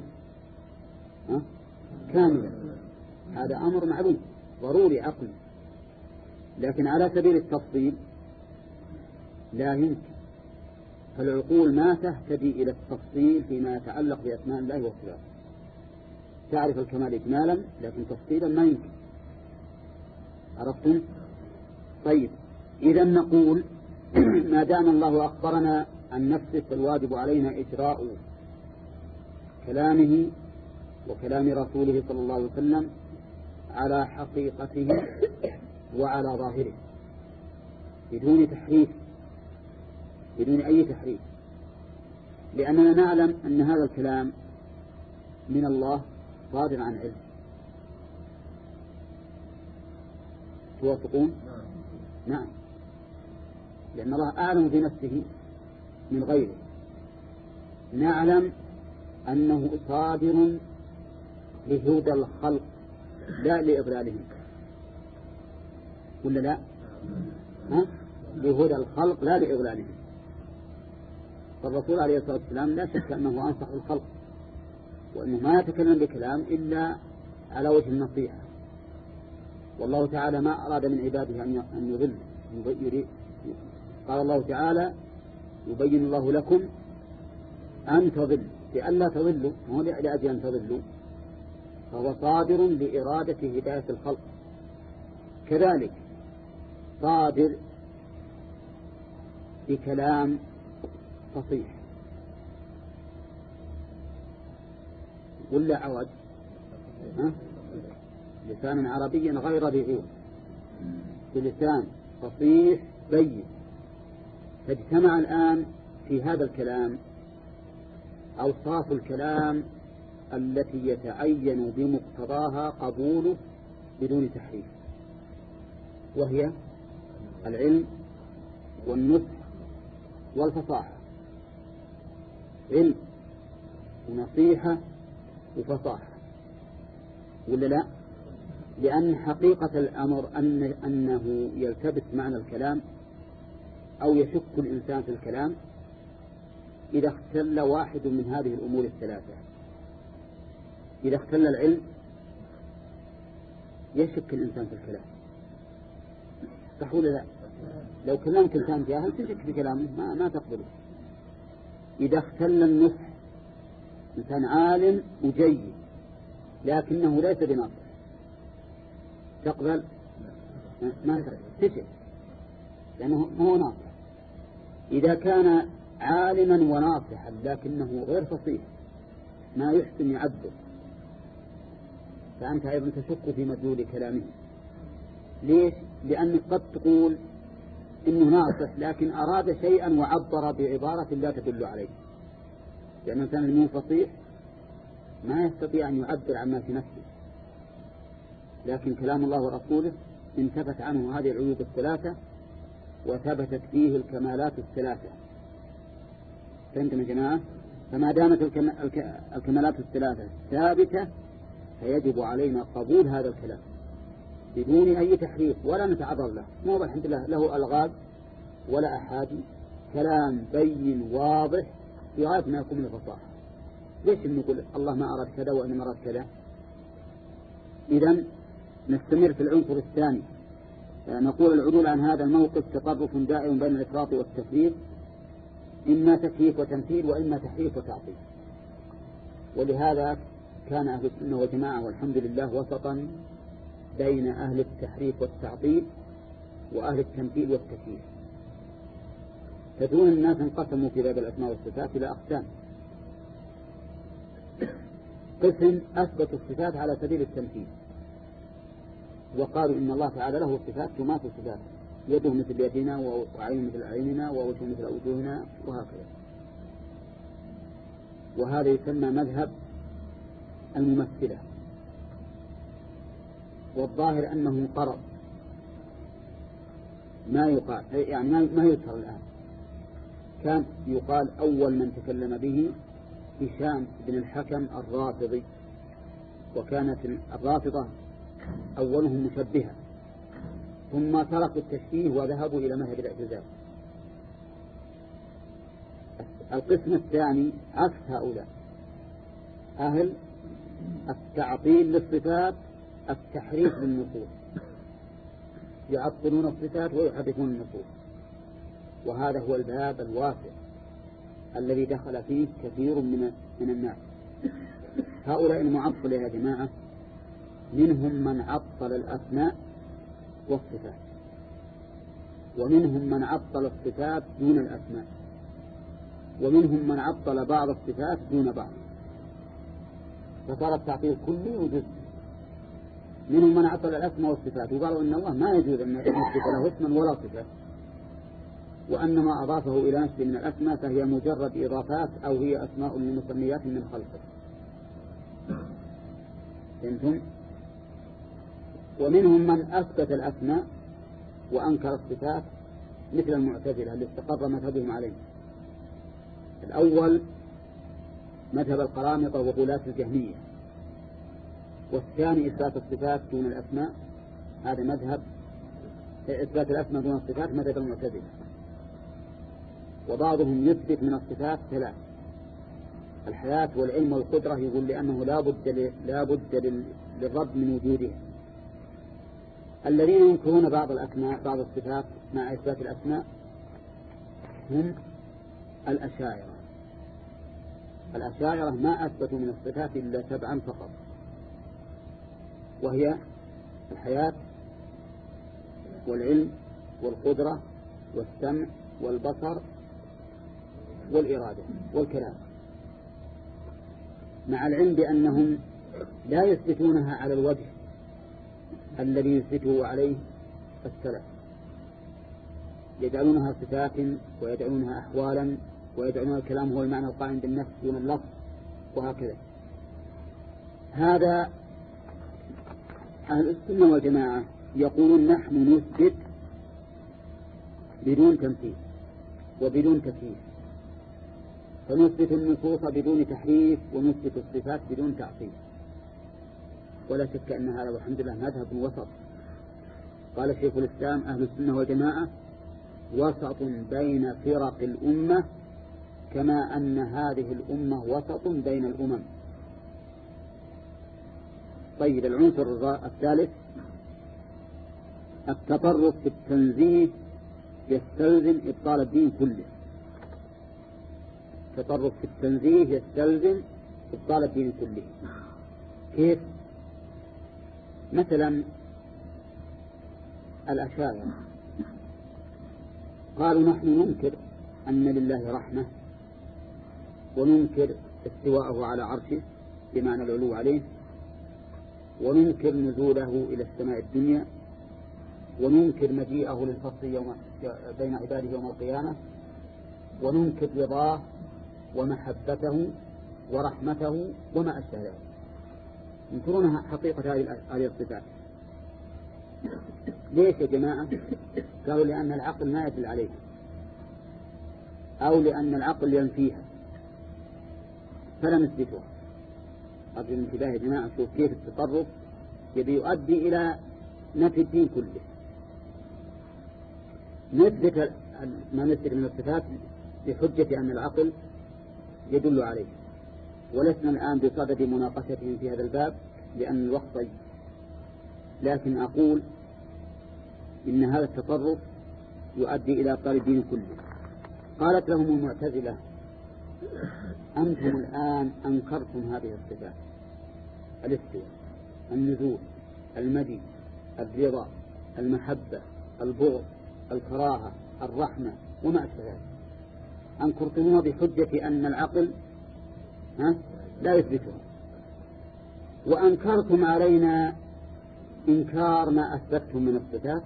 Speaker 1: كاملا، هذا أمر معلوم ضروري عقلي، لكن على سبيل التفصيل لا يمكن. فالعقول ما تهتدي إلى التفصيل فيما يتعلق بأسماء الله وصفاته، تعرف الكمال إجمالا لكن تفصيلا ما يمكن. عرفتم؟ طيب، إذا نقول ما دام الله أخبرنا عن نفسه فالواجب علينا إجراء كلامه وكلام رسوله صلى الله عليه وسلم على حقيقته وعلى ظاهره بدون تحريف، بدون أي تحريف، لأننا نعلم أن هذا الكلام من الله صادر عن علم. توافقون؟ نعم، لأن الله أعلم بنفسه من غيره. نعلم أنه صادر لهدى الخلق لا لإضلالهم، ولا لا؟ ها؟ لهدى الخلق لا لإضلالهم. فالرسول عليه الصلاة والسلام لا شك أنه أنصح الخلق، وأنه ما يتكلم بكلام إلا على وجه النصيحة. والله تعالى ما أراد من عباده أن يضل، قال الله تعالى يبين الله لكم أن تضلوا، لئلا تضلوا، مو لأجل أن تضلوا، فهو صادر لإرادة هداية الخلق. كذلك صادر بكلام فصيح ولا عوج؟ ها؟ لسان عربي غير ذي عوج، بلسان فصيح بين. فاجتمع الآن في هذا الكلام أوصاف الكلام التي يتعين بمقتضاها قبوله بدون تحريف، وهي العلم والنصح والفصاحة. علم ونصيحة وفصاحة، ولا لا؟ لأن حقيقة الأمر أن أنه يلتبس معنى الكلام أو يشك الإنسان في الكلام إذا اختل واحد من هذه الأمور الثلاثة. إذا اختل العلم يشك الإنسان في الكلام، صح ولا لا؟ لو كلامك إنسان جاهل تشك في كلامه، ما, ما تقبله. إذا اختل النصح، إنسان عالم وجيد لكنه ليس بناصح، تقبل؟ ما تشك لأنه هو ناصح. إذا كان عالما وناصحا لكنه غير فصيح، ما يحسن يعبر، فأنت أيضا تشك في مدلول كلامه. ليش؟ لأنك قد تقول إنه ناصح لكن أراد شيئا وعبر بعبارة لا تدل عليه، لأن الإنسان المو فصيح ما يستطيع أن يعبر عما في نفسه. لكن كلام الله ورسوله انتفت عنه هذه العيوب الثلاثة وثبتت فيه الكمالات الثلاثة. فهمتم يا جماعة؟ فما دامت الكمالات الثلاثة ثابتة فيجب علينا قبول هذا الكلام بدون أي تحريف ولا نتعرض له. مو الحمد لله له ألغاز ولا أحادي، كلام بين واضح في غاية ما يكون من الفصاحة. ليش نقول الله ما أراد كذا وإنما أراد كذا؟ إذن نستمر في العنصر الثاني. نقول العدول عن هذا الموقف تطرف دائم بين الإفراط والتفريط، إما تكييف وتمثيل وإما تحريف وتعطيل. ولهذا كان أهل السنة والجماعة والحمد لله وسطا بين أهل التحريف والتعطيل وأهل التمثيل والتكييف. تدرون الناس انقسموا في باب الأسماء والصفات إلى أقسام. قسم أثبتوا الصفات على سبيل التمثيل وقالوا إن الله تعالى له صفات تماثل صفاته، يده مثل يدنا وعين مثل عيننا ووجه مثل وجوهنا وهكذا. وهذا يسمى مذهب الممثلة، والظاهر أنه قرض ما يقال، يعني ما يذكر الآن. كان يقال أول من تكلم به هشام بن الحكم الرافضي، وكانت الرافضة أولهم مشبهة، ثم تركوا التشبيه وذهبوا إلى مذهب الاعتزال. القسم الثاني عكس هؤلاء، أهل التعطيل للصفات التحريف للنصوص، يعطلون الصفات ويحرفون النصوص. وهذا هو الباب الواسع الذي دخل فيه كثير من من الناس. هؤلاء المعطلة يا جماعة منهم من عطل الأسماء والصفات، ومنهم من عطل الصفات دون الأسماء، ومنهم من عطل بعض الصفات دون بعض، فصار التعطيل كلي وجزء. منهم من عطل الأسماء والصفات وقالوا إن الله ما يجوز أن نثبت له اسما ولا صفة، وأن ما أضافه إلى نفسه من الأسماء فهي مجرد إضافات أو هي أسماء لمسميات من خلقه. فهمتم؟ ومنهم من أثبت الأسماء وأنكر الصفات مثل المعتزلة اللي استقر مذهبهم عليه. الأول مذهب القرامطة وغلاة الجهمية، والثاني إثبات الصفات دون الأسماء، هذا مذهب إثبات الأسماء دون الصفات مذهب المعتزلة. وبعضهم يثبت من الصفات ثلاث: الحياة والعلم والقدرة، يقول لأنه لا بد لا بد للرب من وجوده. الذين ينكرون بعض الأسماء بعض الصفات مع إثبات الأسماء هم الأشاعرة. الأشاعرة ما أثبتوا من الصفات إلا سبعا فقط، وهي الحياة والعلم والقدرة والسمع والبصر والإرادة والكلام، مع العلم بأنهم لا يثبتونها على الوجه الذي يثبته عليه السلف، يجعلونها صفات ويجعلونها أحوالا ويجعلون الكلام هو المعنى القائم بالنفس دون اللفظ وهكذا. هذا أهل السنة والجماعة يقولون نحن نثبت بدون تمثيل وبدون تكييف، فنثبت النصوص بدون تحريف ونثبت الصفات بدون تعطيل. ولا شك أن هذا والحمد لله مذهب وسط. قال شيخ الإسلام أهل السنة والجماعة وسط بين فرق الأمة كما أن هذه الأمة وسط بين الأمم. طيب، العنصر الثالث التطرف في التنزيه يستلزم إبطال الدين كله. التطرف في التنزيه يستلزم إبطال الدين كله. كيف؟ مثلا الأشاعرة قالوا نحن ننكر أن لله رحمة وننكر استواءه على عرشه بمعنى العلو عليه، وننكر نزوله إلى السماء الدنيا، وننكر مجيئه للفصل يوم بين عباده يوم القيامة، وننكر رضاه ومحبته ورحمته وما أشبه ذلك. ينكرون حقيقة هذه الصفات. ليش يا جماعة؟ قالوا لأن العقل ما يدل عليها، أو لأن العقل ينفيها فلا نثبتها. أرجو الانتباه يا جماعة، شوف كيف التطرف يبي يؤدي إلى نفي الدين كله. نثبت ما نثبت من الصفات بحجة أن العقل يدل عليه، ولسنا الآن بصدد مناقشتهم في هذا الباب لأن الوقت ضيق، لكن أقول إن هذا التطرف يؤدي إلى إبطال الدين كله. قالت لهم المعتزلة أنتم الآن أنكرتم هذه الصفات: الاستواء، النزول، المجيء، الرضا، المحبة، البغض، الكراهة، الرحمة وما أشبه ذلك. أنكرتموها بحجة أن العقل ها لا يثبتها، وأنكرتم علينا إنكار ما أثبتتم من الصفات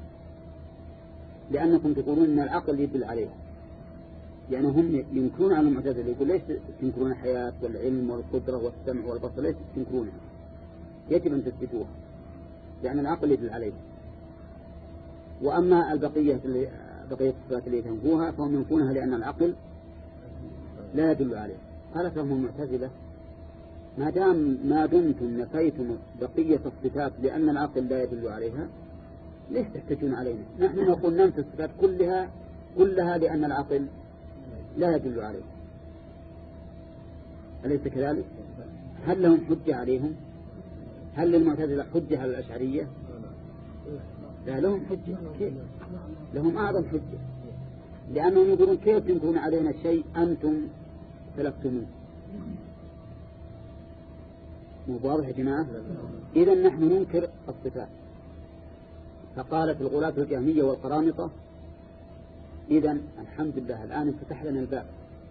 Speaker 1: لأنكم تقولون أن العقل يدل عليها. يعني هم ينكرون على المعتزلة، يقول ليش تنكرون الحياة والعلم والقدرة والسمع والبصر؟ ليش تنكرونها؟ يجب أن تثبتوها لأن العقل يدل عليها. وأما البقية بقية الصفات اللي تنفوها فهم ينفونها لأن العقل لا يدل عليها. قالت لهم المعتزلة ما دام ما دمتم نفيتم بقية الصفات لأن العقل لا يدل عليها ليش تحتجون علينا؟ نحن نقول ننفي الصفات كلها كلها لأن العقل لا يدل عليها. أليس كذلك؟ هل لهم حجة عليهم؟ هل للمعتزلة حجة على الأشعرية؟ لا لهم حجة. كيف؟ لهم أعظم حجة، لأنهم يقولون كيف تنكرون علينا الشيء أنتم سلفتموه. مو واضح يا جماعة؟ إذا نحن ننكر الصفات. فقالت الغلاة الجهمية والقرامطة إذا الحمد لله الآن انفتح لنا الباب،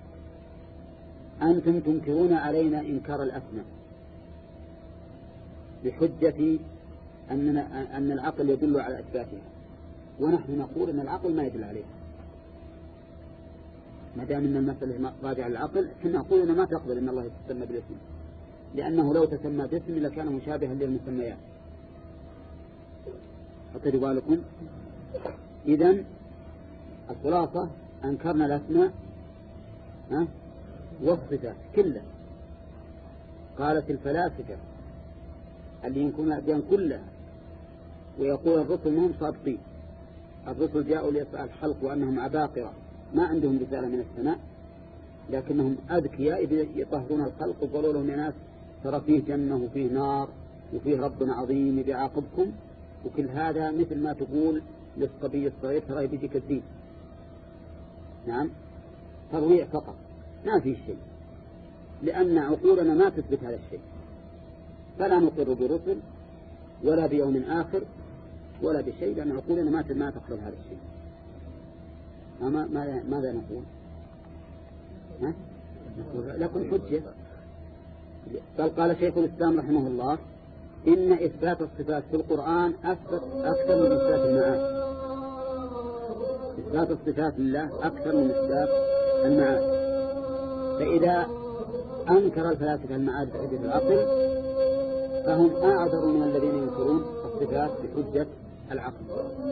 Speaker 1: أنتم تنكرون علينا إنكار الأسماء بحجة أننا أن العقل يدل على إثباتها، ونحن نقول أن العقل ما يدل عليها. ما دام أن المسألة راجعة للعقل كنا نقول أن ما تقبل أن الله يتسمى بالاسم، لأنه لو تسمى باسم لكان مشابها للمسميات. أعطوا بالكم. إذن الخلاصة أنكرنا الأسماء ها والصفات كلها. قالت الفلاسفة اللي ينكرون الأديان كلها ويقول الرسل منهم صادقين، الرسل جاءوا ليسأل الخلق وأنهم عباقرة ما عندهم رسالة من السماء لكنهم أذكياء يطهرون الخلق وقالوا لهم يا ناس ترى فيه جنة وفيه نار وفيه رب عظيم بيعاقبكم، وكل هذا مثل ما تقول للصبي الصغير ترى بيجيك الدين. نعم، ترويع فقط ما في شيء، لأن عقولنا ما تثبت هذا الشيء، فلا نقر برسل ولا بيوم آخر ولا بشيء، لأن عقولنا ما ما تقبل هذا الشيء. ما ما ماذا نقول؟ ها؟ نقول لكم حجة. بل قال شيخ الإسلام رحمه الله إن إثبات الصفات في القرآن أكثر أكثر من إثبات المعاد. إثبات الصفات لله أكثر من إثبات المعاد. فإذا أنكر الفلاسفة المعاد بحجة العقل فهم أعذر من الذين ينكرون الصفات بحجة العقل.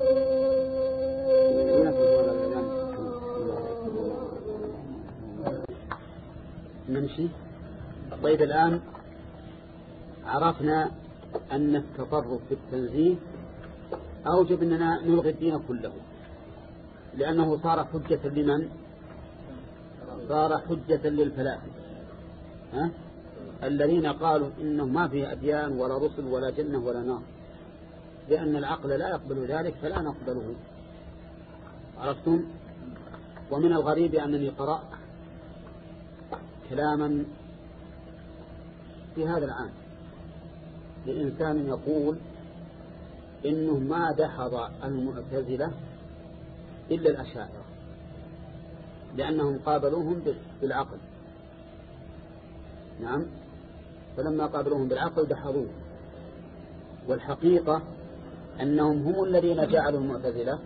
Speaker 1: نمشي. طيب الآن عرفنا أن التطرف في التنزيه أوجب أننا نلغي الدين كله، لأنه صار حجة لمن؟ صار حجة للفلاسفة ها؟ الذين قالوا إنه ما فيه أديان ولا رسل ولا جنة ولا نار، لأن العقل لا يقبل ذلك فلا نقبله. عرفتم؟ ومن الغريب أنني قرأت كلاما في هذا العام لإنسان يقول إنه ما دحض المعتزلة إلا الأشاعرة، لأنهم قابلوهم بالعقل. نعم، فلما قابلوهم بالعقل دحضوه، والحقيقة أنهم هم الذين جعلوا المعتزلة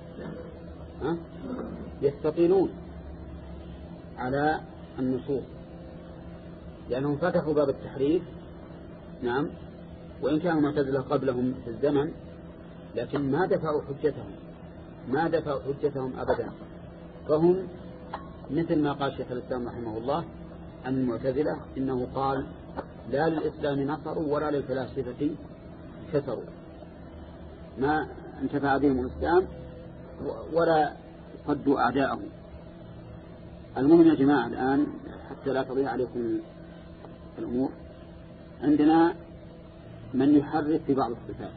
Speaker 1: يستطيلون على النصوص، لأنهم فتحوا باب التحريف. نعم، وإن كانوا المعتزلة قبلهم في الزمن لكن ما دفعوا حجتهم ما دفعوا حجتهم أبدا. فهم مثل ما قال شيخ الإسلام رحمه الله عن المعتزلة إنه قال لا للإسلام نصروا ولا للفلاسفة كسروا، ما انتفع بهم الإسلام ولا صدوا أعداءه. المهم يا جماعة الآن حتى لا تضيع عليكم الأمور، عندنا من يحرف في بعض الصفات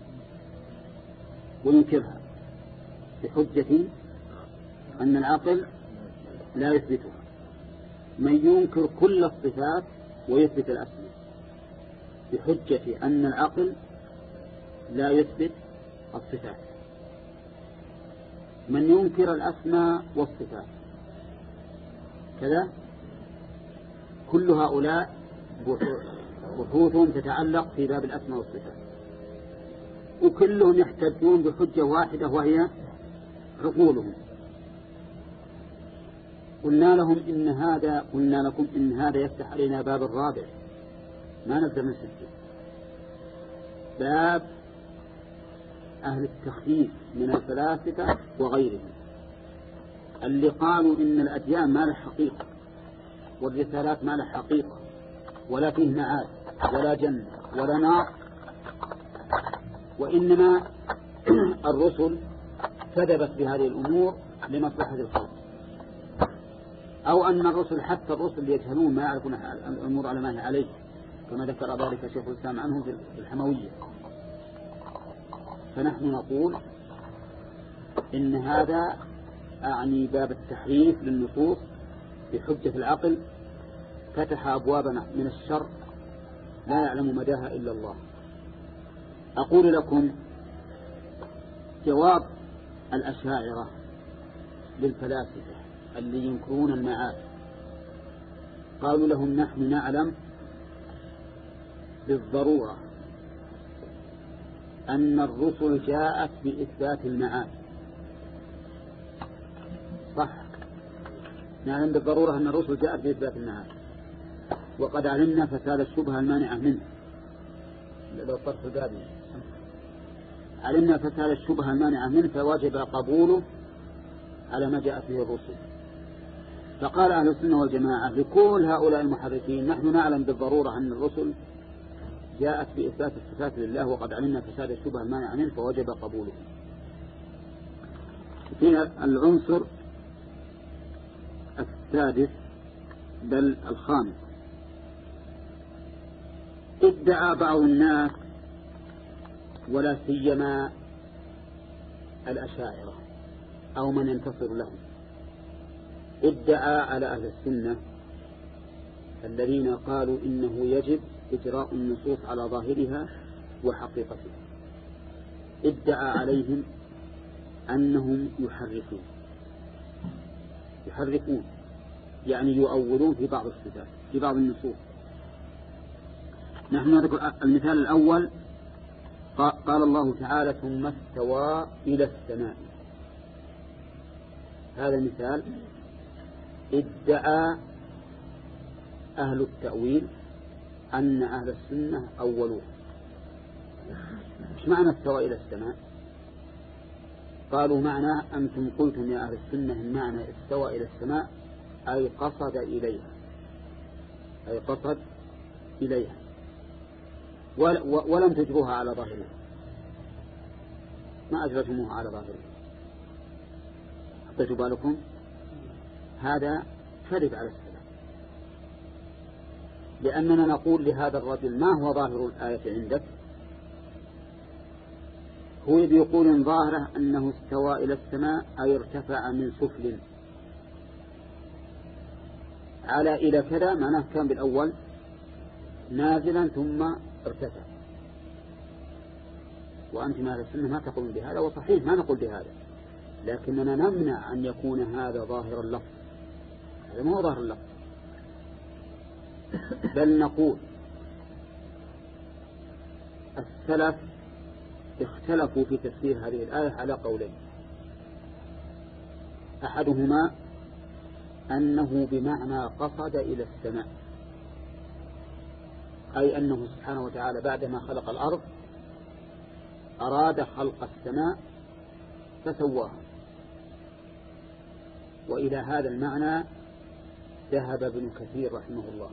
Speaker 1: وينكرها بحجة أن العقل لا يثبتها، من ينكر كل الصفات ويثبت الأسماء بحجة أن العقل لا يثبت الصفات، من ينكر الأسماء والصفات كذا. كل هؤلاء بحوثهم تتعلق في باب الأسماء والصفات، وكلهم يحتجون بحجة واحدة وهي عقولهم. قلنا لهم إن هذا قلنا لكم إن هذا يفتح علينا باب الرابع ما نقدر نسجل، باب أهل التخفيف من الفلاسفة وغيرهم اللي قالوا إن الأديان ما له حقيقة والرسالات ما له حقيقة ولا فيه معاد ولا جنة ولا نار، وإنما الرسل كذبت بهذه الأمور لمصلحة الخلق، أو أن الرسل حتى الرسل يجهلون ما يعرفون الأمور على ما هي عليه، كما ذكر ذلك شيخ الإسلام عنه في الحموية. فنحن نقول إن هذا أعني باب التحريف للنصوص بحجة العقل فتح أبوابا من الشر لا يعلم مداها إلا الله. أقول لكم جواب الأشاعرة للفلاسفة اللي ينكرون المعاد، قالوا لهم نحن نعلم بالضرورة أن الرسل جاءت بإثبات المعاد، صح، نعلم بالضرورة أن الرسل جاءت بإثبات المعاد، وقد علمنا فساد الشبهة المانعة منه، لو طرف الباب علمنا فساد الشبهة المانعة منه فوجب قبوله على ما جاءت به الرسل. فقال أهل السنة والجماعة لكل هؤلاء المحرفين نحن نعلم بالضرورة أن الرسل جاءت بإثبات الصفات لله وقد علمنا فساد الشبهة المانعة منه فوجب قبوله. في العنصر السادس بل الخامس، ادعى بعض الناس ولا سيما الأشاعرة أو من ينتصر لهم، ادعى على أهل السنة الذين قالوا إنه يجب إجراء النصوص على ظاهرها وحقيقتها، ادعى عليهم أنهم يحرفون يحرفون يعني يؤولون في بعض الصفات في بعض النصوص. نحن نذكر المثال الأول قال الله تعالى ثم استوى إلى السماء. هذا المثال ادعى أهل التأويل أن أهل السنة أولوه. إيش معنى استوى إلى السماء؟ قالوا معنى أنتم قلتم يا أهل السنة إن معنى استوى إلى السماء أي قصد إليها، أي قصد إليها، ولم تجروها على ظاهرها، ما أجرتموها على ظاهرها. حطيتوا بالكم؟ هذا كذب على السلام، لأننا نقول لهذا الرجل ما هو ظاهر الآية عندك؟ هو يقول إن ظاهره أنه استوى إلى السماء أي ارتفع من سفل على إلى كذا، معناه كان بالأول نازلا ثم ارتفع. وأنتم أهل السنة ما تقولون بهذا، وصحيح ما نقول بهذا، لكننا نمنع أن يكون هذا ظاهر اللفظ. هذا ما هو ظاهر اللفظ، بل نقول السلف اختلفوا في تفسير هذه الآية على قولين. أحدهما أنه بمعنى قصد إلى السماء، أي أنه سبحانه وتعالى بعدما خلق الأرض أراد خلق السماء فسواها، وإلى هذا المعنى ذهب ابن كثير رحمه الله،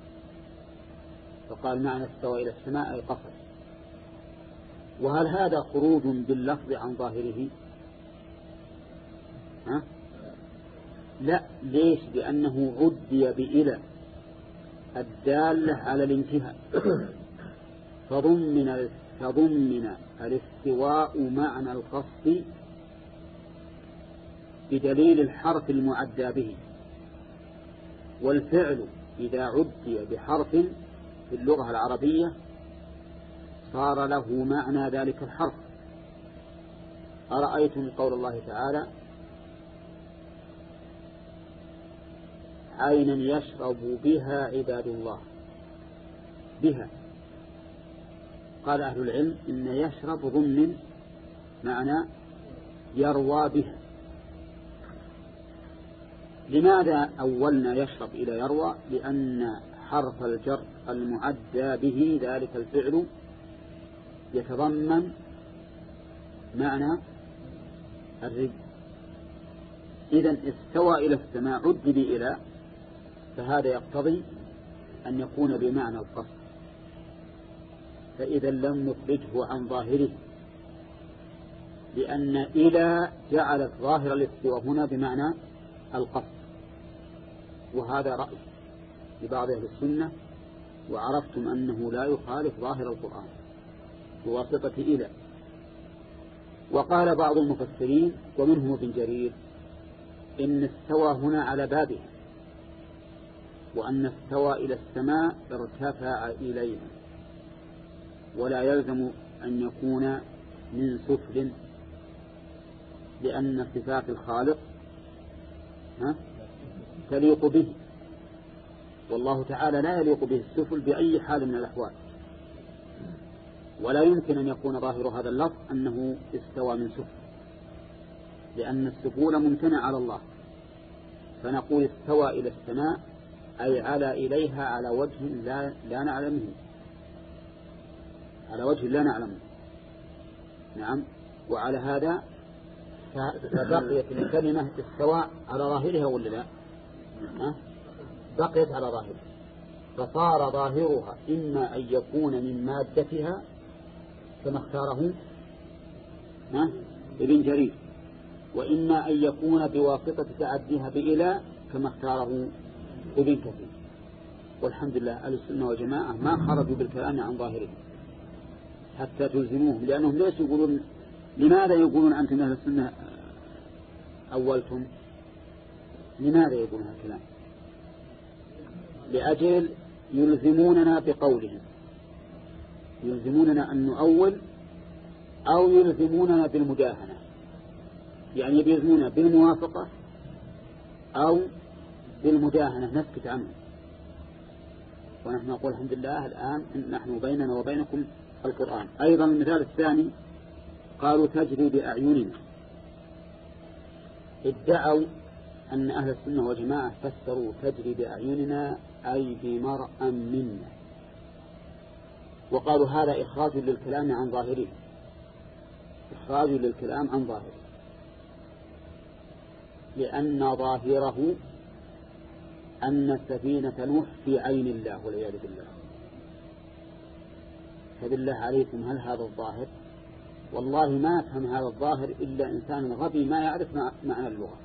Speaker 1: فقال معنى استوى إلى السماء أي قصد. وهل هذا خروج باللفظ عن ظاهره؟ ها؟ لا. ليش؟ لأنه عدي بإلى الدالة على الانتهاء، فضمن فضمن الاستواء معنى القصد بدليل الحرف المعدى به. والفعل إذا عدي بحرف في اللغة العربية صار له معنى ذلك الحرف. أرأيتم قول الله تعالى عينا يشرب بها عباد الله، بها. قال أهل العلم إن يشرب ضمن معنى يروى بها. لماذا أولنا يشرب إلى يروى؟ لأن حرف الجر المعدى به ذلك الفعل يتضمن معنى الرد. إذن استوى إلى السماء عد بإلى، فهذا يقتضي أن يكون بمعنى القصد، فإذا لم نخرجه عن ظاهره، لأن إلى جعلت ظاهر الاستواء هنا بمعنى القصد. وهذا رأي لبعض أهل السنة، وعرفتم أنه لا يخالف ظاهر القرآن بواسطة إلى. وقال بعض المفسرين ومنهم ابن جرير إن استوى هنا على بابه، وأن استوى إلى السماء ارتفع إليها، ولا يلزم أن يكون من سفل، لأن صفات الخالق تليق به، والله تعالى لا يليق به السفل بأي حال من الأحوال. ولا يمكن أن يكون ظاهر هذا اللفظ أنه استوى من سفل، لأن السفول ممتنع على الله. فنقول استوى إلى السماء أي على إليها على وجه لا, لا نعلمه، على وجه لا نعلمه. نعم. وعلى هذا فبقيت الكلمة استوى على ظاهرها ولا لا؟ أه؟ بقيت على ظاهرها، فصار ظاهرها إما أن يكون من مادتها كما اختاره أه؟ ابن جرير، وإما أن يكون بواسطة تعديها بإلى كما اختاره ابن كثير. والحمد لله أهل السنة والجماعة ما خرجوا بالكلام عن ظاهره حتى تلزموهم، لأنهم ليس يقولون. لماذا يقولون أنتم أهل السنة أولتم؟ لماذا يقولون هذا الكلام؟ لأجل يلزموننا بقولهم، يلزموننا أن نؤول، أو يلزموننا بالمداهنة، يعني يلزموننا بالموافقة أو بالمداهنة نسكت عنه. ونحن نقول الحمد لله الآن نحن بيننا وبينكم القرآن. أيضا المثال الثاني قالوا تجري بأعيننا، ادعوا أن أهل السنة والجماعة فسروا تجري بأعيننا أي بمرأى منا، وقالوا هذا إخراج للكلام عن ظاهره، إخراج للكلام عن ظاهره، لأن ظاهره أن سفينة نوح في عين الله والعياذ بالله. فبالله عليكم هل هذا الظاهر؟ والله ما أفهم هذا الظاهر إلا إنسان غبي ما يعرف معنى اللغة.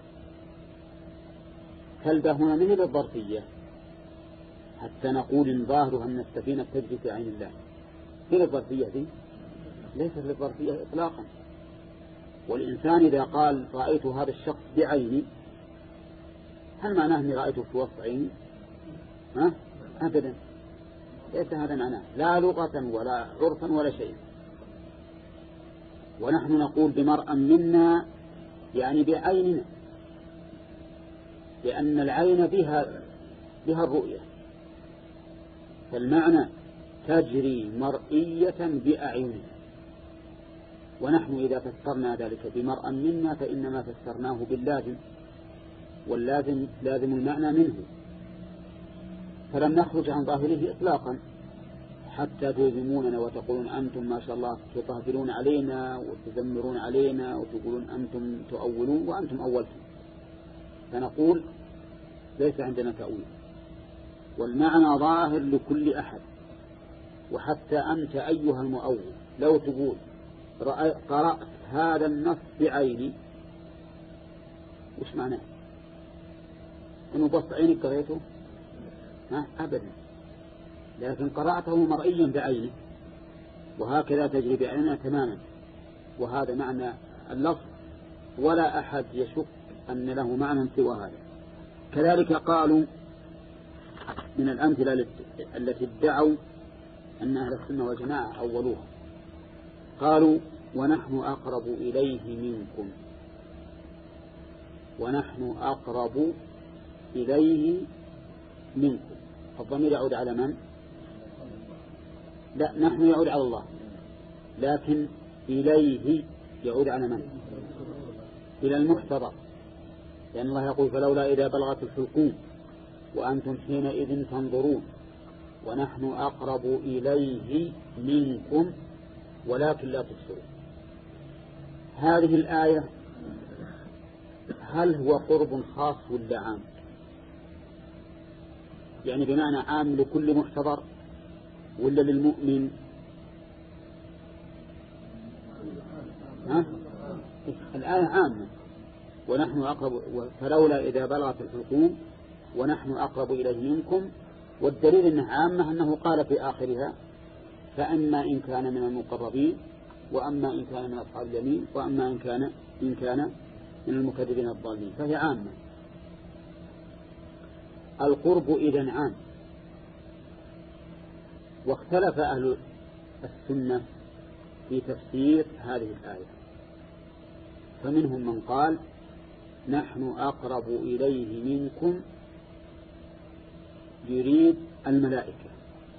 Speaker 1: كلبة هنا من الظرفية حتى نقول إن ظاهرها أن السفينة تجري في عين الله، من الظرفية دي ليست للظرفية إطلاقا. والإنسان إذا قال رأيت هذا الشخص بعيني، هل معناه أني رأيته في وسط عيني؟ ها؟ أبدا، ليس هذا معناه لا لغة ولا عرفا ولا شيء. ونحن نقول بمرأى منا يعني بعيننا، لأن العين بها بها الرؤية، فالمعنى تجري مرئية بأعيننا. ونحن إذا فسرنا ذلك بمرأى منا فإنما فسرناه باللازم، واللازم لازم المعنى منه، فلم نخرج عن ظاهره إطلاقا حتى تلزموننا وتقولون أنتم ما شاء الله تطهرون علينا وتزمرون علينا وتقولون أنتم تؤولون وأنتم أولتم. فنقول ليس عندنا تأويل، والمعنى ظاهر لكل أحد. وحتى أنت أيها المؤول لو تقول قرأت هذا النص بعيني، وش معناه؟ إنه بص عينك قرأته؟ ها أبدا، لكن قرأته مرئيا بعينه، وهكذا تجري بعيننا تماما، وهذا معنى اللفظ، ولا أحد يشك أن له معنى سوى هذا. كذلك قالوا من الأمثلة التي ادعوا أن أهل السنة والجماعة أولوها، قالوا ونحن أقرب إليه منكم، ونحن أقرب إليه منكم. الضمير يعود على من؟ لا، نحن يعود على الله، لكن إليه يعود على من؟ إلى المحتضر، لأن الله يقول فلولا إذا بلغت الحلقوم وأنتم حينئذ تنظرون ونحن أقرب إليه منكم ولكن لا تبصرون. هذه الآية هل هو قرب خاص ولا عام؟ يعني بمعنى عام لكل محتضر ولا للمؤمن؟ ها؟ الآية عامة، ونحن أقرب فلولا إذا بلغت الحلقوم ونحن أقرب إليه منكم، والدليل أنها عامة أنه قال في آخرها فأما إن كان من المقربين وأما إن كان من أصحاب اليمين وأما إن كان إن كان من المكذبين الضالين، فهي عامة. القرب إذن عام. واختلف أهل السنة في تفسير هذه الآية، فمنهم من قال نحن أقرب إليه منكم يريد الملائكة،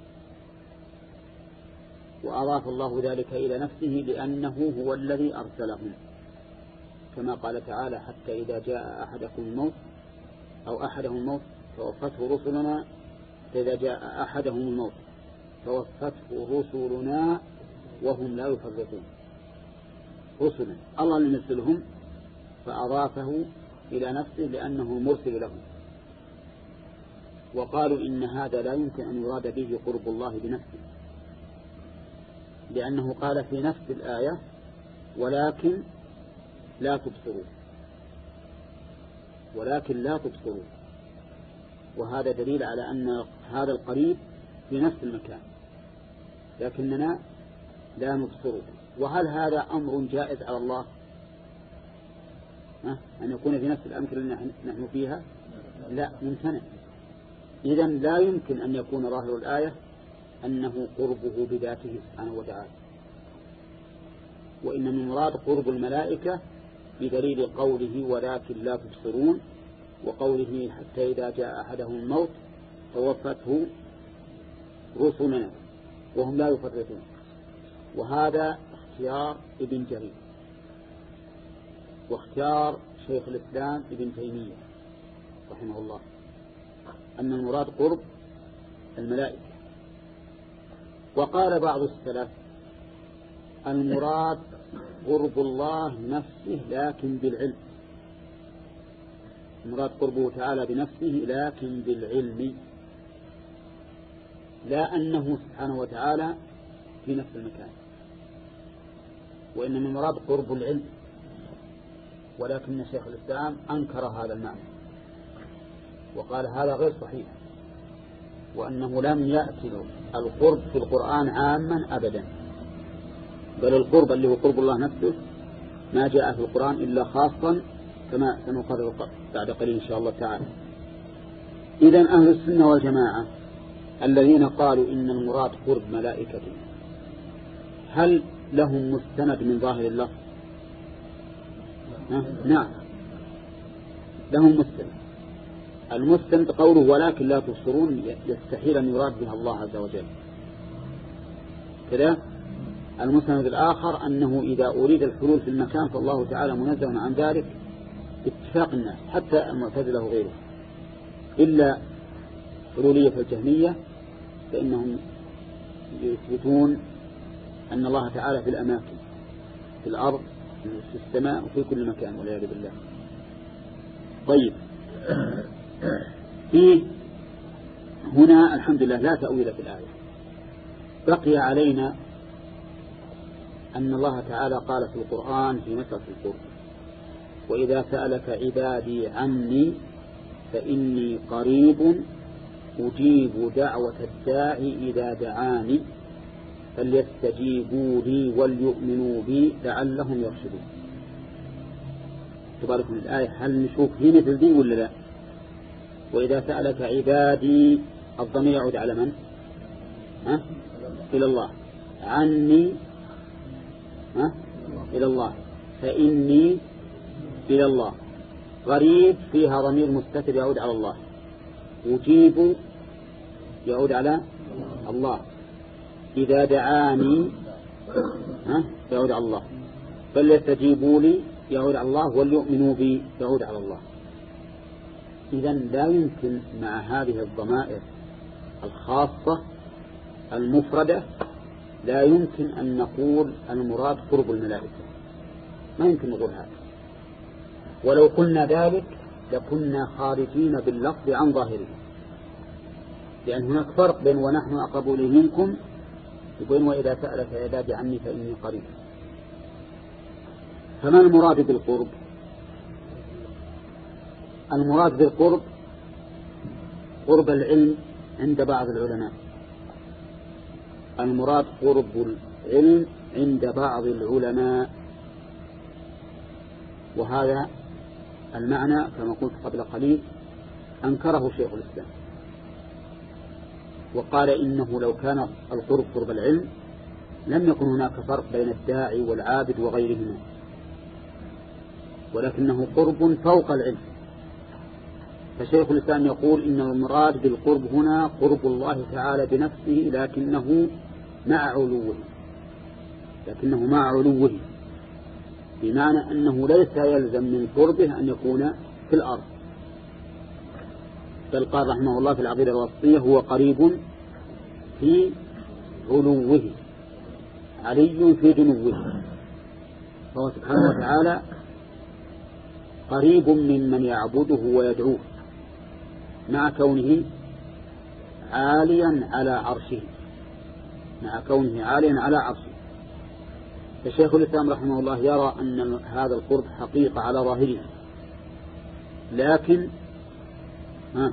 Speaker 1: وأضاف الله ذلك إلى نفسه لأنه هو الذي أرسلهم، كما قال تعالى حتى إذا جاء أحدكم الموت أو أحدهم الموت توفته رسلنا، إذا جاء أحدهم الموت توفته رسلنا وهم لا يفرطون. رسلا الله لم يرسلهم فأضافه إلى نفسه لأنه مرسل لهم. وقالوا إن هذا لا يمكن أن يراد به قرب الله بنفسه، لأنه قال في نفس الآية ولكن لا تبصرون، ولكن لا تبصرون، وهذا دليل على أن هذا القريب في نفس المكان لكننا لا نبصره. وهل هذا أمر جائز على الله أن يكون في نفس الأمكنة اللي نحن فيها؟ لا، ممتنع. إذن لا يمكن أن يكون ظاهر الآية أنه قربه بذاته سبحانه وتعالى، وإن من مراد قرب الملائكة بدليل قوله ولكن لا تبصرون، وقوله حتى إذا جاء أحدهم الموت توفته رسلنا وهم لا يفرطون. وهذا اختيار ابن جرير واختيار شيخ الإسلام ابن تيمية رحمه الله أن المراد قرب الملائكة. وقال بعض السلف المراد قرب الله نفسه لكن بالعلم، المراد قربه تعالى بنفسه لكن بالعلم، لا أنه سبحانه وتعالى في نفس المكان، وإنما المراد قرب العلم. ولكن شيخ الإسلام أنكر هذا المعنى وقال هذا غير صحيح، وأنه لم يأتي القرب في القرآن عاما أبدا، بل القرب اللي هو قرب الله نفسه ما جاء في القرآن إلا خاصا كما سنقرر بعد قليل إن شاء الله تعالى. إذن أهل السنة والجماعة الذين قالوا إن المراد قرب ملائكته هل لهم مستند من ظاهر الله؟ نعم لهم مستند. المستند قوله ولكن لا تبصرون، يستحيل أن يراد بها الله عز وجل كذا. المستند الآخر أنه إذا أريد الحلول في المكان فالله تعالى منزه عن ذلك باتفاق الناس حتى المعتزلة وغيره، إلا حلولية الجهمية فإنهم يثبتون أن الله تعالى في الأماكن، في الأرض، في السماء، وفي كل مكان والعياذ بالله. طيب في هنا الحمد لله لا تأويل في الآية. بقي علينا أن الله تعالى قال في القرآن في مسألة القرب وإذا سألك عبادي عني فإني قريب أجيب دعوة الداعي إذا دعاني فليستجيبوا لي وليؤمنوا بي لعلهم يرشدون. تبارك من الآية هل نشوف هي مثل دي ولا لا؟ وإذا سألك عبادي الضمير يعود على من؟ ها؟ إلى الله. عني ها؟ إلى الله. فإني إلى الله. قريب فيها ضمير مستتر يعود على الله. أجيب يعود على الله. إذا دعاني ها؟ يعود على الله. فليستجيبوا لي يعود على الله وليؤمنوا بي يعود على الله. إذن لا يمكن مع هذه الضمائر الخاصة المفردة لا يمكن أن نقول المراد قرب الملائكة، ما يمكن نقول هذا. ولو قلنا ذلك لكنا خارجين باللفظ عن ظاهره، لأن هناك فرق بين ونحن أقرب إليه منكم وبين وإذا سألك عبادي عني فإني قريب. فما المراد بالقرب؟ المراد بالقرب قرب العلم عند بعض العلماء، المراد قرب العلم عند بعض العلماء، وهذا المعنى كما قلت قبل قليل أنكره شيخ الإسلام وقال إنه لو كان القرب قرب العلم لم يكن هناك فرق بين الداعي والعابد وغيرهما، ولكنه قرب فوق العلم. فشيخ الإسلام يقول إن المراد بالقرب هنا قرب الله تعالى بنفسه لكنه مع علوه، لكنه مع علوه بمعنى أنه ليس يلزم من قربه أن يكون في الأرض، بل قال رحمه الله في العقيدة الوسطية هو قريب في علوه علي في جنوه، فهو سبحانه وتعالى قريب ممن يعبده ويدعوه مع كونه عاليا على عرشه، مع كونه عاليا على عرشه. فشيخ الإسلام رحمه الله يرى أن هذا القرب حقيقة على ظاهره، لكن ها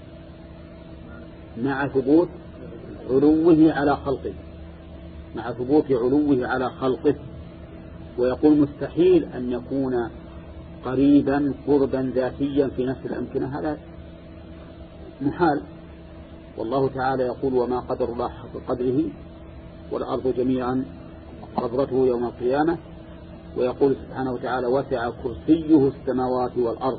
Speaker 1: مع ثبوت علوه على خلقه، مع ثبوت علوه على خلقه. ويقول مستحيل أن يكون قريبا قربا ذاتيا في نفس الأمكنة، هذا محال. والله تعالى يقول وما قدر الله حق قدره والأرض جميعا قبضته يوم القيامة، ويقول سبحانه وتعالى وسع كرسيه السماوات والأرض.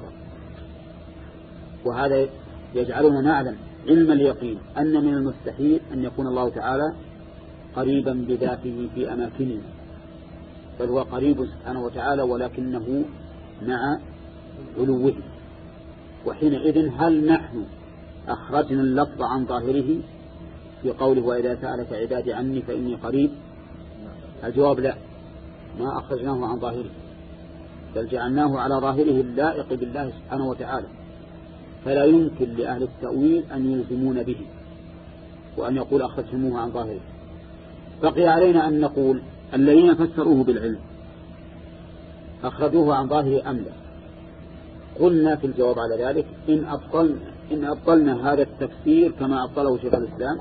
Speaker 1: وهذا يجعلنا نعلم علم اليقين أن من المستحيل أن يكون الله تعالى قريبا بذاته في أماكننا، بل هو قريب سبحانه وتعالى ولكنه مع علوه. وحينئذ هل نحن أخرجنا اللفظ عن ظاهره في قوله وإذا سألك عبادي عني فإني قريب؟ الجواب لا، ما أخرجناه عن ظاهره، بل جعلناه على ظاهره اللائق بالله سبحانه وتعالى، فلا يمكن لأهل التأويل أن يلزمون به وأن يقول أخرجتموه عن ظاهره. بقي علينا أن نقول الذين فسروه بالعلم أخرجوه عن ظاهره أم لا؟ قلنا في الجواب على ذلك إن أبطلنا, إن أبطلنا هذا التفسير كما أبطله شيخ الإسلام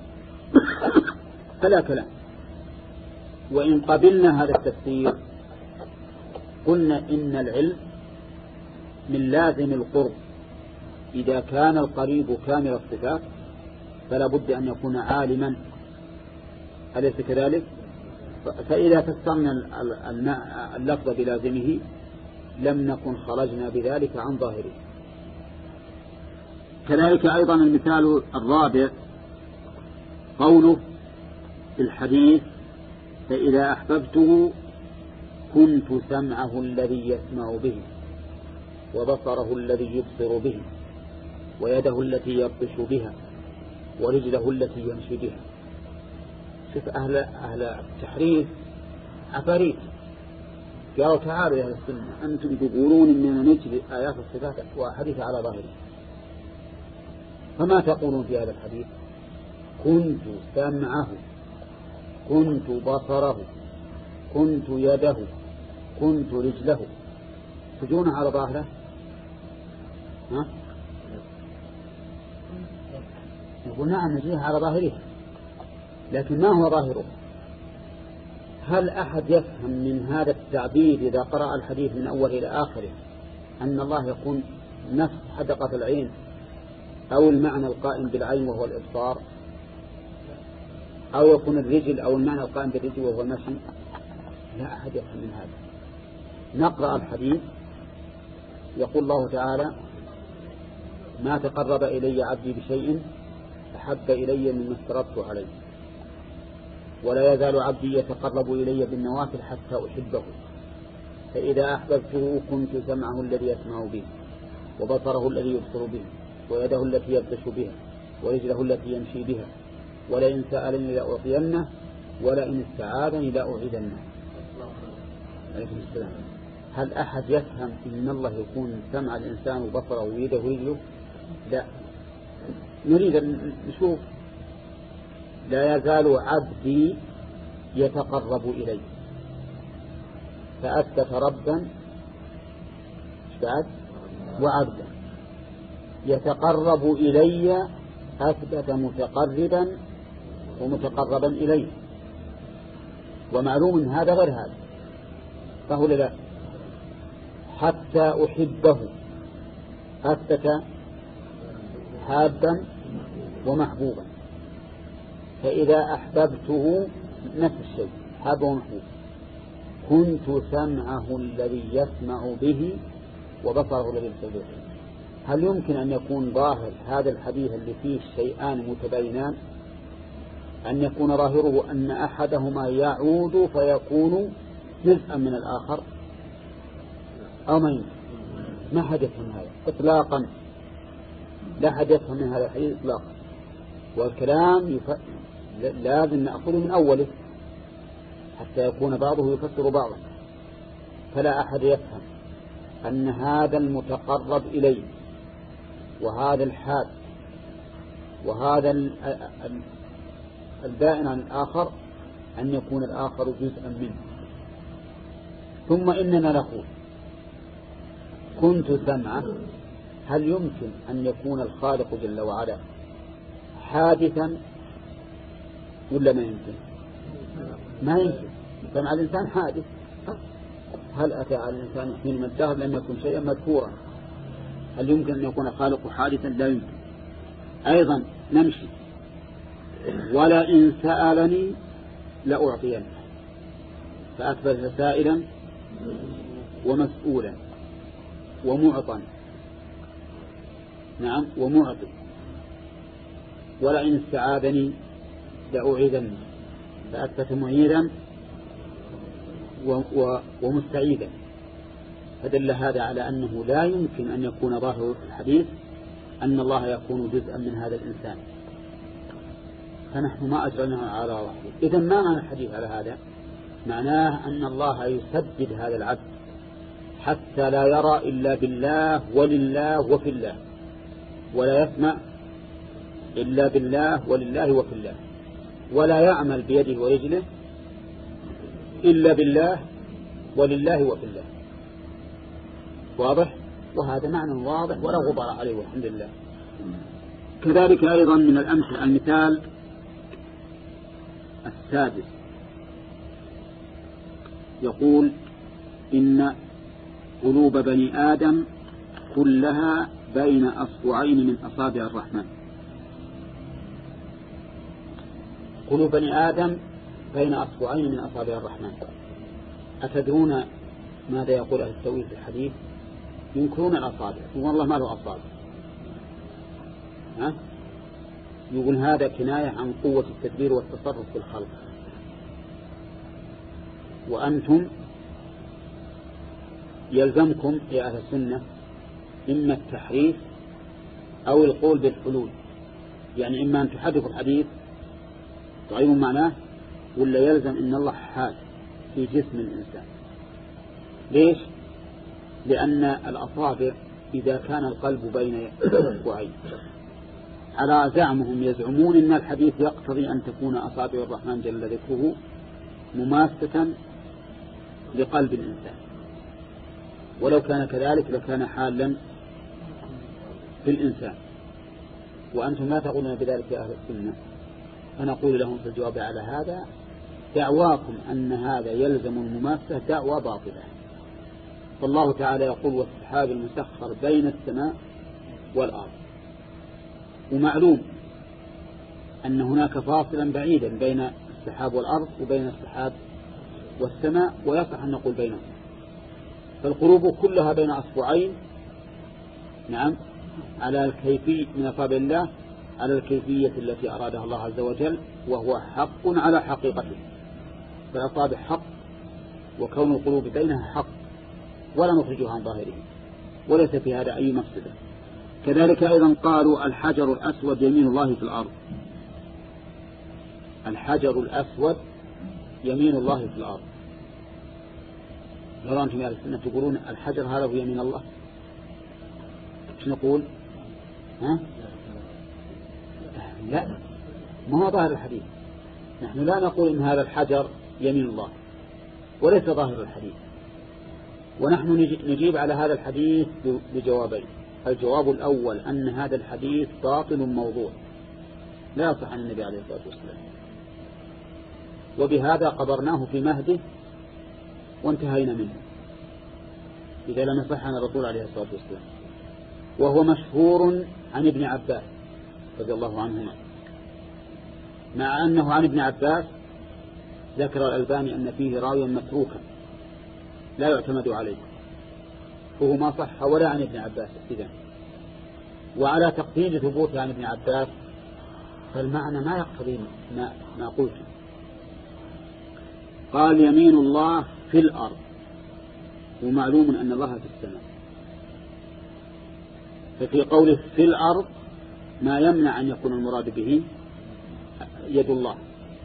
Speaker 1: فلا كلام، وإن قبلنا هذا التفسير قلنا إن العلم من لازم القرب، إذا كان القريب كامل الصفات فلا بد أن يكون عالما، أليس كذلك؟ فإذا فسرنا اللفظ بلازمه لم نكن خرجنا بذلك عن ظاهره. كذلك أيضا المثال الرابع قوله في الحديث فإذا أحببته كنت سمعه الذي يسمع به وبصره الذي يبصر به ويده التي يبطش بها ورجله التي يمشي بها. شوف أهل, أهل التحريف عفاريت قالوا تعالوا يا أهل السنة أنتم تقولون إننا نجري آيات الصفات وحديث على ظاهره، فما تقولون في هذا الحديث؟ كنت سمعه، كنت بصره، كنت يده، كنت رجله، تجون على ظاهره؟ ها؟ يقول نعم نجريها على ظاهرها، لكن ما هو ظاهره؟ هل أحد يفهم من هذا التعبير إذا قرأ الحديث من أول إلى آخره أن الله يكون نفس حدقة العين أو المعنى القائم بالعين وهو الإبصار، أو يكون الرجل أو المعنى القائم بالرجل وهو المشي؟ لا أحد يفهم من هذا. نقرأ الحديث يقول الله تعالى ما تقرب إلي عبدي بشيء أحب إلي مما افترضت عليه ولا يزال عبدي يتقرب إلي بالنوافل حتى أحبه فإذا أحببته كنت سمعه الذي يسمع به وبصره الذي يبصر به ويده التي يبطش بها ورجله التي يمشي بها ولئن سألني لأعطينه ولئن استعاذني لأعيذنه. عليكم السلام. هل أحد يفهم إن الله يكون سمع الإنسان وبصره ويده ورجله؟ لا. نريد أن نشوف لا يزال عبدي يتقرب إلي، فأثبت ربا وعبدا، يتقرب إلي أثبت متقربا ومتقربا إليه، ومعلوم هذا غير هذا، فهو لا حتى أحبه أثبت حابا ومحبوبا، فإذا أحببته نفس الشيء حاب ومحبوب. كنت سمعه الذي يسمع به وبصره الذي يبصر به. هل يمكن أن يكون ظاهر هذا الحديث اللي فيه شيئان متباينان أن يكون ظاهره أن أحدهما يعود فيكون جزءا من الآخر؟ أو ما يمكن؟ ما حد يفهم هذا إطلاقا، لا حد يفهم من هذا الحديث إطلاقا، والكلام يف... لازم نأخذه من أوله حتى يكون بعضه يفسر بعضا. فلا أحد يفهم أن هذا المتقرب إليه وهذا الحاد وهذا البائن عن الآخر أن يكون الآخر جزءا منه. ثم إننا نقول كنت سمعه، هل يمكن أن يكون الخالق جل وعلا حادثا ولا ما يمكن؟ ما يمكن. سمع الإنسان حادث، هل أتى على الإنسان حين من الدهر لم يكن شيئا مذكورا؟ هل يمكن أن يكون الخالق حادثا؟ لا يمكن. أيضا نمشي ولئن سألني لأعطينه، فأثبت سائلا ومسؤولا ومعطا، نعم ومعطي. ولئن استعاذني لأعيذنه، فأثبت معيدا ومستعيدا، فدل هذا على أنه لا يمكن أن يكون ظاهر الحديث أن الله يكون جزءا من هذا الإنسان، فنحن ما أجرناه على وحده. إذن ما معنى الحديث على هذا؟ معناه أن الله يسدد هذا العبد حتى لا يرى إلا بالله ولله وفي الله، ولا يسمع إلا بالله ولله وفي الله، ولا يعمل بيده ورجله إلا بالله ولله وفي الله. واضح؟ وهذا معنى واضح ولا غبار عليه والحمد لله. كذلك أيضا من الأمثلة المثال السادس، يقول إن قلوب بني آدم كلها بين أصبعين من أصابع الرحمن. قلوب بني آدم بين أصبعين من أصابع الرحمن. أتدرون ماذا يقول أهل التأويل في الحديث؟ ينكرون الأصابع، والله ما له أصابع. ها؟ يقول هذا كناية عن قوة التدبير والتصرف في الخلق، وأنتم يلزمكم يا أهل السنة إما التحريف أو القول بالحلول، يعني إما أن تحرفوا الحديث تغيروا معناه، ولا يلزم إن الله حال في جسم الإنسان. ليش؟ لأن الأصابع إذا كان القلب بين أصبعين على زعمهم يزعمون إن الحديث يقتضي أن تكون أصابع الرحمن جل ذكره مماسة لقلب الإنسان، ولو كان كذلك لكان حالا في الإنسان، وأنتم لا تقولون بذلك يا أهل السنة. فنقول لهم في الجواب على هذا دعواكم أن هذا يلزم المماسة دعوة باطلة. فالله تعالى يقول والسحاب المسخر بين السماء والأرض، ومعلوم أن هناك فاصلا بعيدا بين السحاب والأرض وبين السحاب والسماء، ويصح أن نقول بينهم. فالقلوب كلها بين أصبعين، نعم، على الكيفية من أصابع الله على الكيفية التي أرادها الله عز وجل، وهو حق على حقيقته. فالأصابع حق، وكون القلوب بينها حق، ولا نخرجها عن ظاهره، وليس في هذا أي مفسدة. كذلك أيضا قالوا الحجر الأسود يمين الله في الأرض. الحجر الأسود يمين الله في الأرض. لو أنتم يا أهل السنة تقولون الحجر هذا هو يمين الله، ايش نقول؟ ها؟ لا، ما هو ظاهر الحديث. نحن لا نقول إن هذا الحجر يمين الله، وليس ظاهر الحديث. ونحن نجيب على هذا الحديث بجوابين. الجواب الأول أن هذا الحديث باطل موضوع لا يصح عن النبي عليه الصلاة والسلام، وبهذا قبرناه في مهده وانتهينا منه إذا لم يصح عن الرسول عليه الصلاة والسلام. وهو مشهور عن ابن عباس رضي الله عنهما، مع أنه عن ابن عباس ذكر الألباني أن فيه راويا متروكا لا يعتمد عليه، فهو ما صح ولا عن ابن عباس إذن. وعلى تقدير ثبوته عن ابن عباس فالمعنى ما يقتضي ما, ما قلت. قال يمين الله في الأرض، ومعلوم أن الله في السماء، ففي قوله في الأرض ما يمنع أن يكون المراد به يد الله،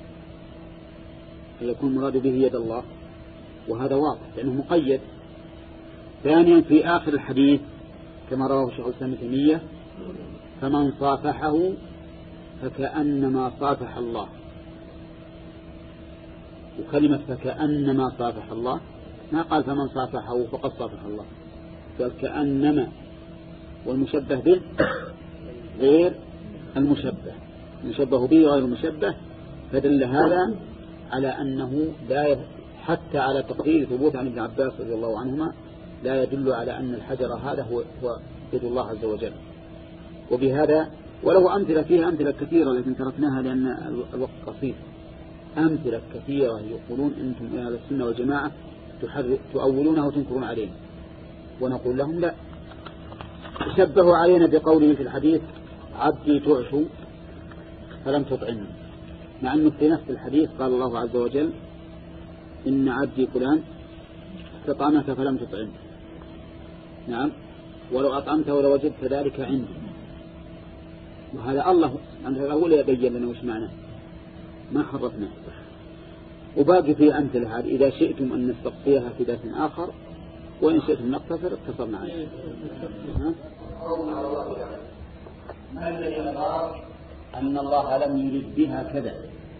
Speaker 1: فيكون المراد به يد الله، وهذا واضح لأنه مقيد. ثانيا في آخر الحديث كما رواه شيخ الإسلام ابن تيمية فمن صافحه فكأنما صافح الله. وكلمة فكأنما صافح الله ما قال فمن صافحه فقد صافح الله، قال كأنما، والمشبه به غير المشبه، المشبه به غير المشبه. فدل هذا على أنه لا يد... حتى على تقرير ثبوت عن ابن عباس رضي الله عنهما لا يدل على أن الحجر هذا هو, هو يد الله عز وجل. وبهذا وله أمثلة فيها أمثلة كثيرة لكن تركناها لأن الوقت قصير. أمثلة كثيرة يقولون أنتم أهل السنة والجماعة تؤولونها وتنكرون علينا، ونقول لهم لا، تشبهوا علينا بقوله في الحديث عبدي تعشوا فلم تطعمني، مع أنه في نفس الحديث قال الله عز وجل إن عبدي فلان استطعمك فلم تطعمه. نعم، ولو أطعمته لوجدت ذلك عندي. وهذا الله سبحانه هو اللي يبين لنا وش معناه، ما حرفنا. وباقي في أمثلة هذه إذا شئتم أن نستقصيها في درس آخر، وإن شئتم نقتصر اقتصرنا عليه. ما الذي أراد أن الله لم يرد بها كذا؟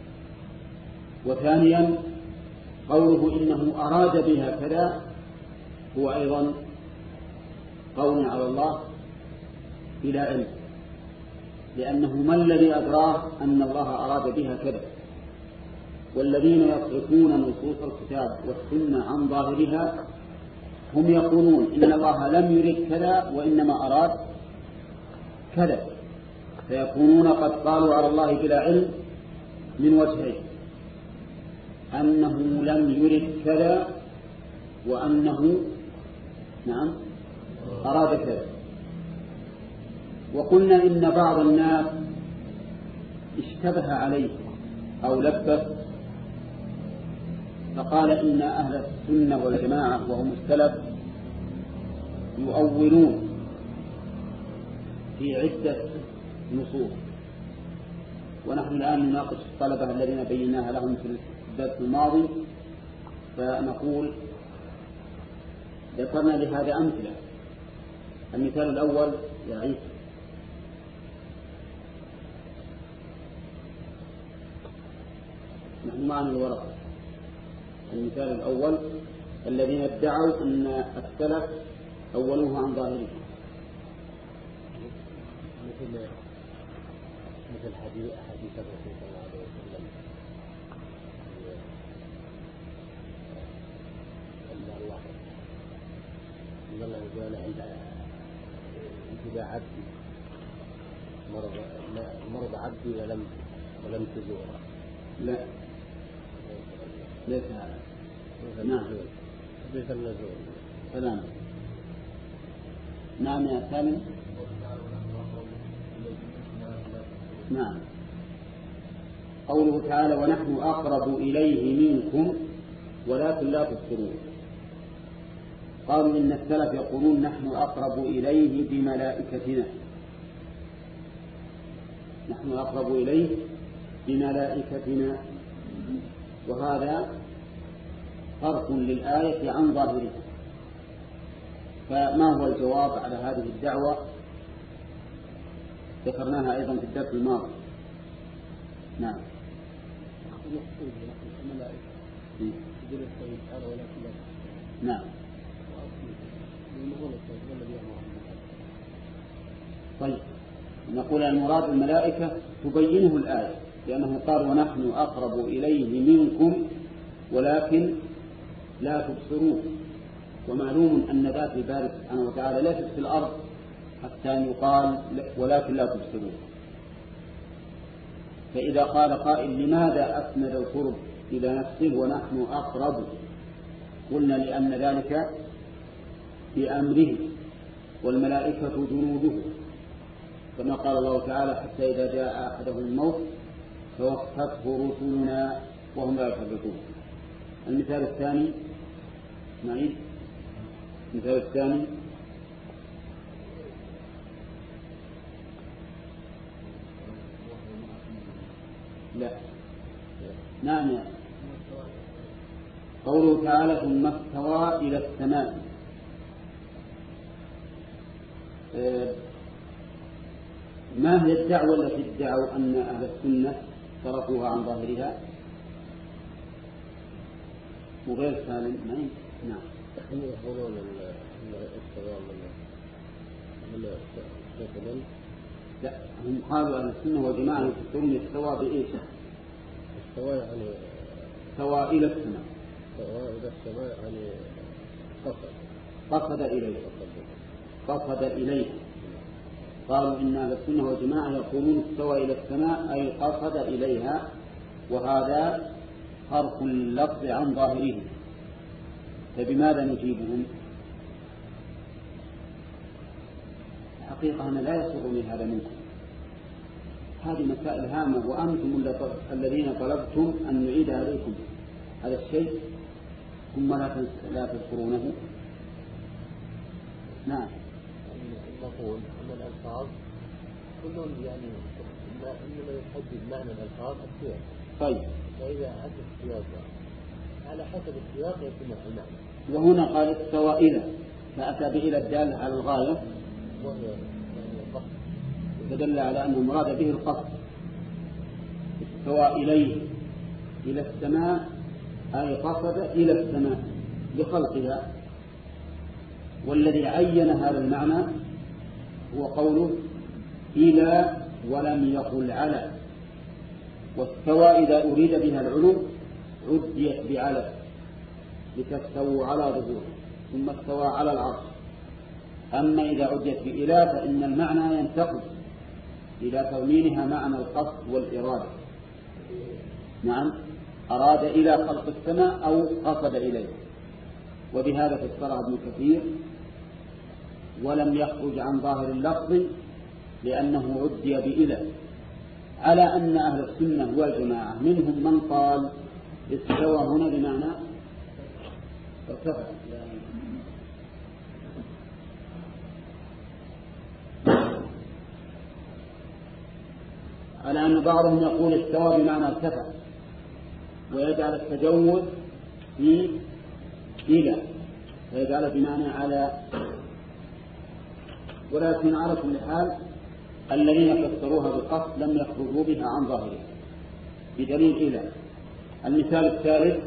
Speaker 1: وثانيا قوله إنه أراد بها كذا هو أيضا قول على الله بلا علم، لأنه ما الذي أدراه أن الله أراد بها كذا؟ والذين يصرفون نصوص الكتاب والسنة عن ظاهرها هم يقولون إن الله لم يرد كذا وإنما أراد كذا، فيكونون قد قالوا على الله بلا علم من وجهين: أنه لم يرد كذا، وأنه نعم أراد كذا. وقلنا إن بعض الناس اشتبه عليه أو لبس فقال إن أهل السنة والجماعة وهم السلف يؤولون في عدة نصوص، ونحن الآن نناقش الطلبة الذين بيناها لهم في الدرس الماضي، فنقول ذكرنا لهذا أمثلة. المثال الأول يا عيسى: نحن معنا الورقة. المثال الأول الذين ادعوا أن السلف أولوها عن ظاهره،
Speaker 2: مثل مثل حديث حديث الرسول صلى الله عليه وسلم أن الله إن الله جعل عند ابتلاء عبدي مرض مرض عبدي ولم ولم تزوره.
Speaker 1: لا ليس هذا. نعم
Speaker 2: حديث النزول.
Speaker 1: سلام. نعم يا سالم. نعم. قوله تعالى: ونحن أقرب إليه منكم ولكن لا تبصرون. قالوا إن السلف يقولون نحن أقرب إليه بملائكتنا، نحن أقرب إليه بملائكتنا، وهذا فرق للآية عن ظاهرها. فما هو الجواب على هذه الدعوة؟ ذكرناها أيضا في الدرس الماضي. نعم. نعم. طيب، نقول المراد الملائكة تبينه الآية، لأنه قال ونحن أقرب إليه منكم ولكن لا تبصرون. ومعلوم أن ذات الباري سبحانه وتعالى ليست في الأرض حتى أن يقال ولكن لا تبصرون. فإذا قال قائل لماذا أسند القرب إلى نفسه ونحن أقرب؟ قلنا لأن ذلك بأمره، والملائكة جنوده، كما قال الله تعالى: حتى إذا جاء أحدهم الموت توفته رسلنا وهم لا يفرطون. المثال الثاني نعيد. المثال الثاني لا نعم يا. قوله تعالى: ثم استوى إلى السماء. ما هي الدعوة التي ادعوا أن أهل السنة صرفوها عن ظاهرها؟ وغير سالم. نعم.
Speaker 2: يقولون أن الاستواء من من
Speaker 1: لا، هم قالوا أهل السنة والجماعة يفسرون الاستواء بإيش؟
Speaker 2: استواء يعني
Speaker 1: استوى إلى السماء.
Speaker 2: استواء إلى السماء يعني قصد
Speaker 1: قصد إليه قصد إليه. قالوا إن أهل السنة والجماعة يقولون استوى إلى السماء أي قصد إليها، وهذا حرف اللفظ عن ظاهره. فبماذا نجيبهم؟ الحقيقة أنا لا يسرني هذا منكم، هذه مسائل هامة، وأنتم الذين طلبتم أن نعيد عليكم هذا الشيء ثم لا تذكرونه. نعم.
Speaker 2: نقول أن الألفاظ كلهم يعني إنما يحدد معنى الألفاظ السياق.
Speaker 1: طيب.
Speaker 2: فإذا أتى السياق على حسب السياق يكون المعنى.
Speaker 1: وهنا قال استوى إلى، فأتى بإلى الدالة على الغاية فدل على أن المراد به القصد. استوى إليه إلى السماء أي قصد إلى السماء بخلقها. والذي عين هذا المعنى هو قوله إلى ولم يقل على. واستوى إذا أريد بها العلو عديت بعلى لتستووا على ظهوره ثم استوى على العرش. أما إذا عديت بإله فإن المعنى ينتقل إلى تضمينها معنى القصد والإرادة. نعم، أراد إلى خلق السماء أو قصد إليه. وبهذا فسرها ابن كثير ولم يخرج عن ظاهر اللفظ لأنه عدي بإله، على أن أهل السنة والجماعة منهم من قال استوى هنا بمعنى ارتفع. على أن بعضهم يقول استوى بمعنى ارتفع ويجعل التجوز في إلى ويجعل بمعنى على. ولكن على كل حال الذين فسروها بالقصد لم يخرجوا بها عن ظاهرها بدليل إلى. المثال الثالث.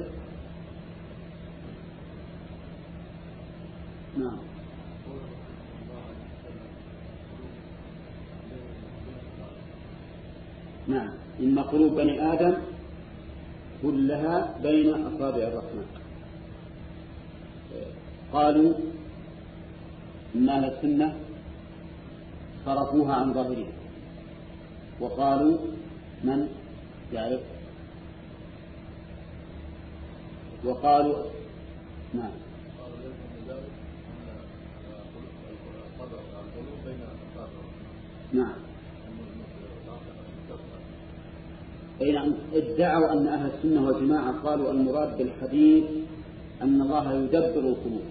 Speaker 1: نعم. نعم، إن قلوب بني آدم كلها بين أصابع الرحمن. قالوا إن أهل السنة صرفوها عن ظاهرها، وقالوا من يعرف؟ وقالوا نعم نعم أي نعم. ادعوا أن أهل السنة والجماعة قالوا المراد بالحديث أن الله يدبر القلوب،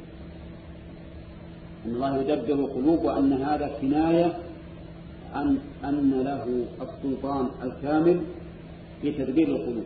Speaker 1: أن الله يدبر القلوب، وأن هذا كناية عن أن له السلطان الكامل في تدبير القلوب.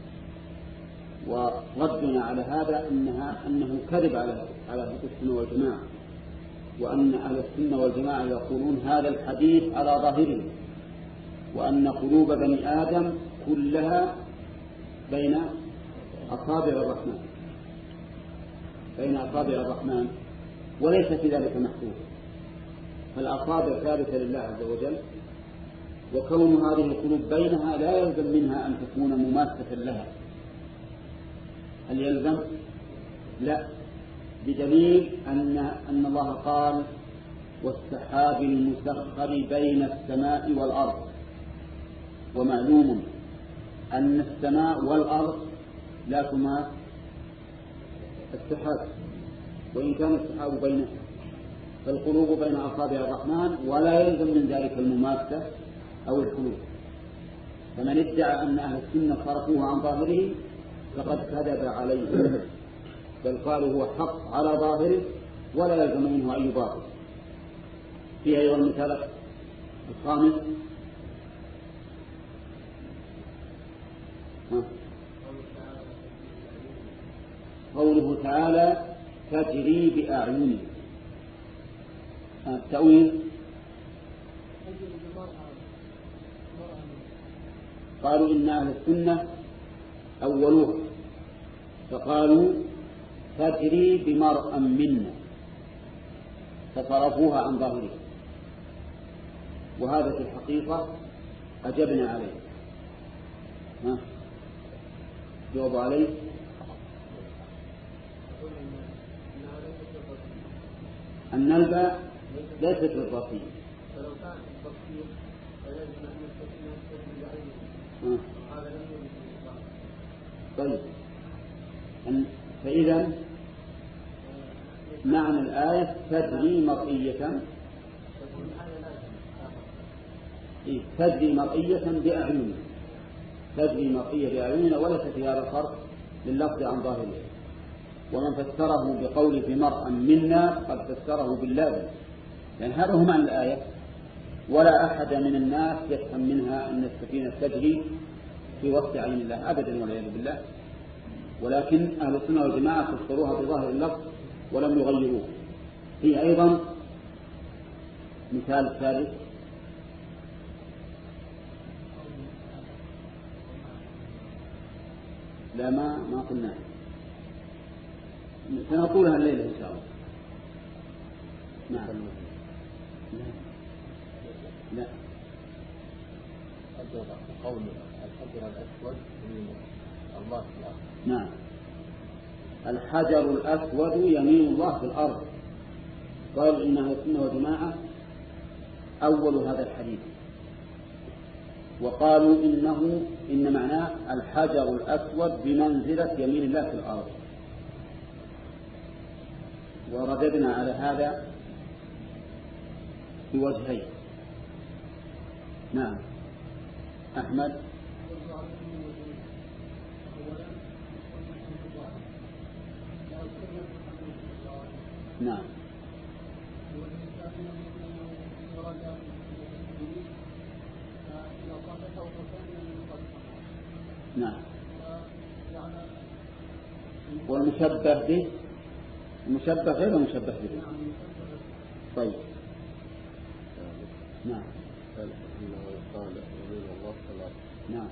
Speaker 1: وردنا على هذا أنها أنه كذب على على أهل السنة والجماعة، وأن أهل السنة والجماعة يقولون هذا الحديث على ظاهره، وأن قلوب بني آدم كلها بين أصابع الرحمن بين أصابع الرحمن وليس في ذلك محدود. فالأصابع ثابتة لله عز وجل، وكون هذه القلوب بينها لا يلزم منها أن تكون مماثلة لها. هل يلزم؟ لا، بدليل أن أن الله قال والسحاب المسخر بين السماء والأرض. ومعلوم أن السماء والأرض لا تماثل السحاب، وإن كان السحاب بينها، فالقلوب بين أصابع الرحمن ولا يلزم من ذلك المماثلة أو الخلود. فمن ادعى أن أهل السنة صرفوه عن ظاهره فقد كذب عليه، بل قالوا هو حق على ظاهره ولا يلزم منه أي باطل. في أيضا المثال الخامس. قوله تعالى تجري بأعيننا. التأويل قالوا إن أهل السنة أولوها فقالوا تجري بمرأ منا فصرفوها عن ظاهره، وهذا في الحقيقة أجبنا عليه. ها جواب عليه. أن الباء ليست للرصيد.
Speaker 2: فلو كان التفسير فلازم أن التفسير تجري بعينه. هذا لم يكن.
Speaker 1: طيب، فإذا معنى الآية تجري مرئية. إيه؟ تجري مرئية بأعيننا، تجري مرئية بأعيننا، وليس في هذا الفرق لللفظ عن ظاهره. ومن فسره بقول في مرأى منا قد فسره باللازم، لأن هذا هو معنى الآية. ولا أحد من الناس يفهم منها أن السفينة تجري في وسط عين الله أبدا والعياذ بالله، ولكن أهل السنة والجماعة فسروها بظاهر اللفظ ولم يغيروه. في أيضا مثال ثالث، لا ما ما قلنا، سنقولها الليلة إن شاء الله. نعم. لا لا
Speaker 2: قول الحجر الأسود يمين الله في الأرض.
Speaker 1: نعم، الحجر الأسود يمين الله في الأرض. قال إنها السنة والجماعة أول هذا الحديث، وقالوا إنه إن معناه الحجر الأسود بمنزلة يمين الله في الأرض. ورددنا على هذا بوجهين. نعم أحمد. نعم نعم. والمشبه به المشبه غير المشبه به. طيب نعم. نعم.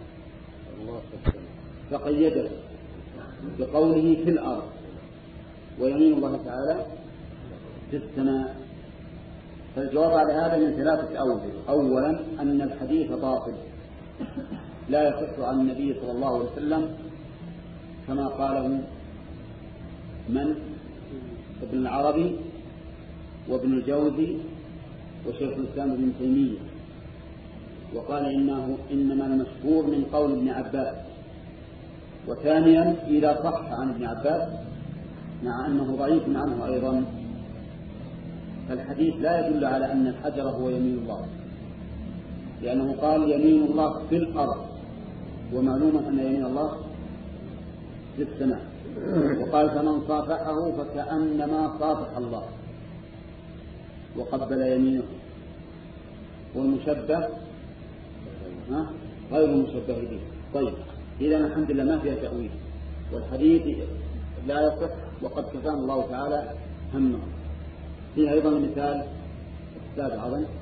Speaker 1: فقيده بقوله في الأرض، ويمين الله تعالى في السماء. فالجواب على هذا من ثلاثة أوجه. أولا أن الحديث باطل لا يصح عن النبي صلى الله عليه وسلم كما قاله من؟ ابن العربي وابن الجوزي وشيخ الإسلام ابن تيمية، وقال إنه إنما المشهور من قول ابن عباس. وثانيا إذا صح عن ابن عباس مع أنه ضعيف عنه أيضا، فالحديث لا يدل على أن الحجر هو يمين الله، لأنه قال يمين الله في الأرض، ومعلوم أن يمين الله في السماء. وقال فمن صافحه فكأنما صافح الله وقبل يمينه. والمشبه غير المشبه به. طيب إذا الحمد لله ما فيها تأويل، والحديث لا يصح وقد كفانا الله تعالى همه. فيه أيضا مثال أستاذ عظم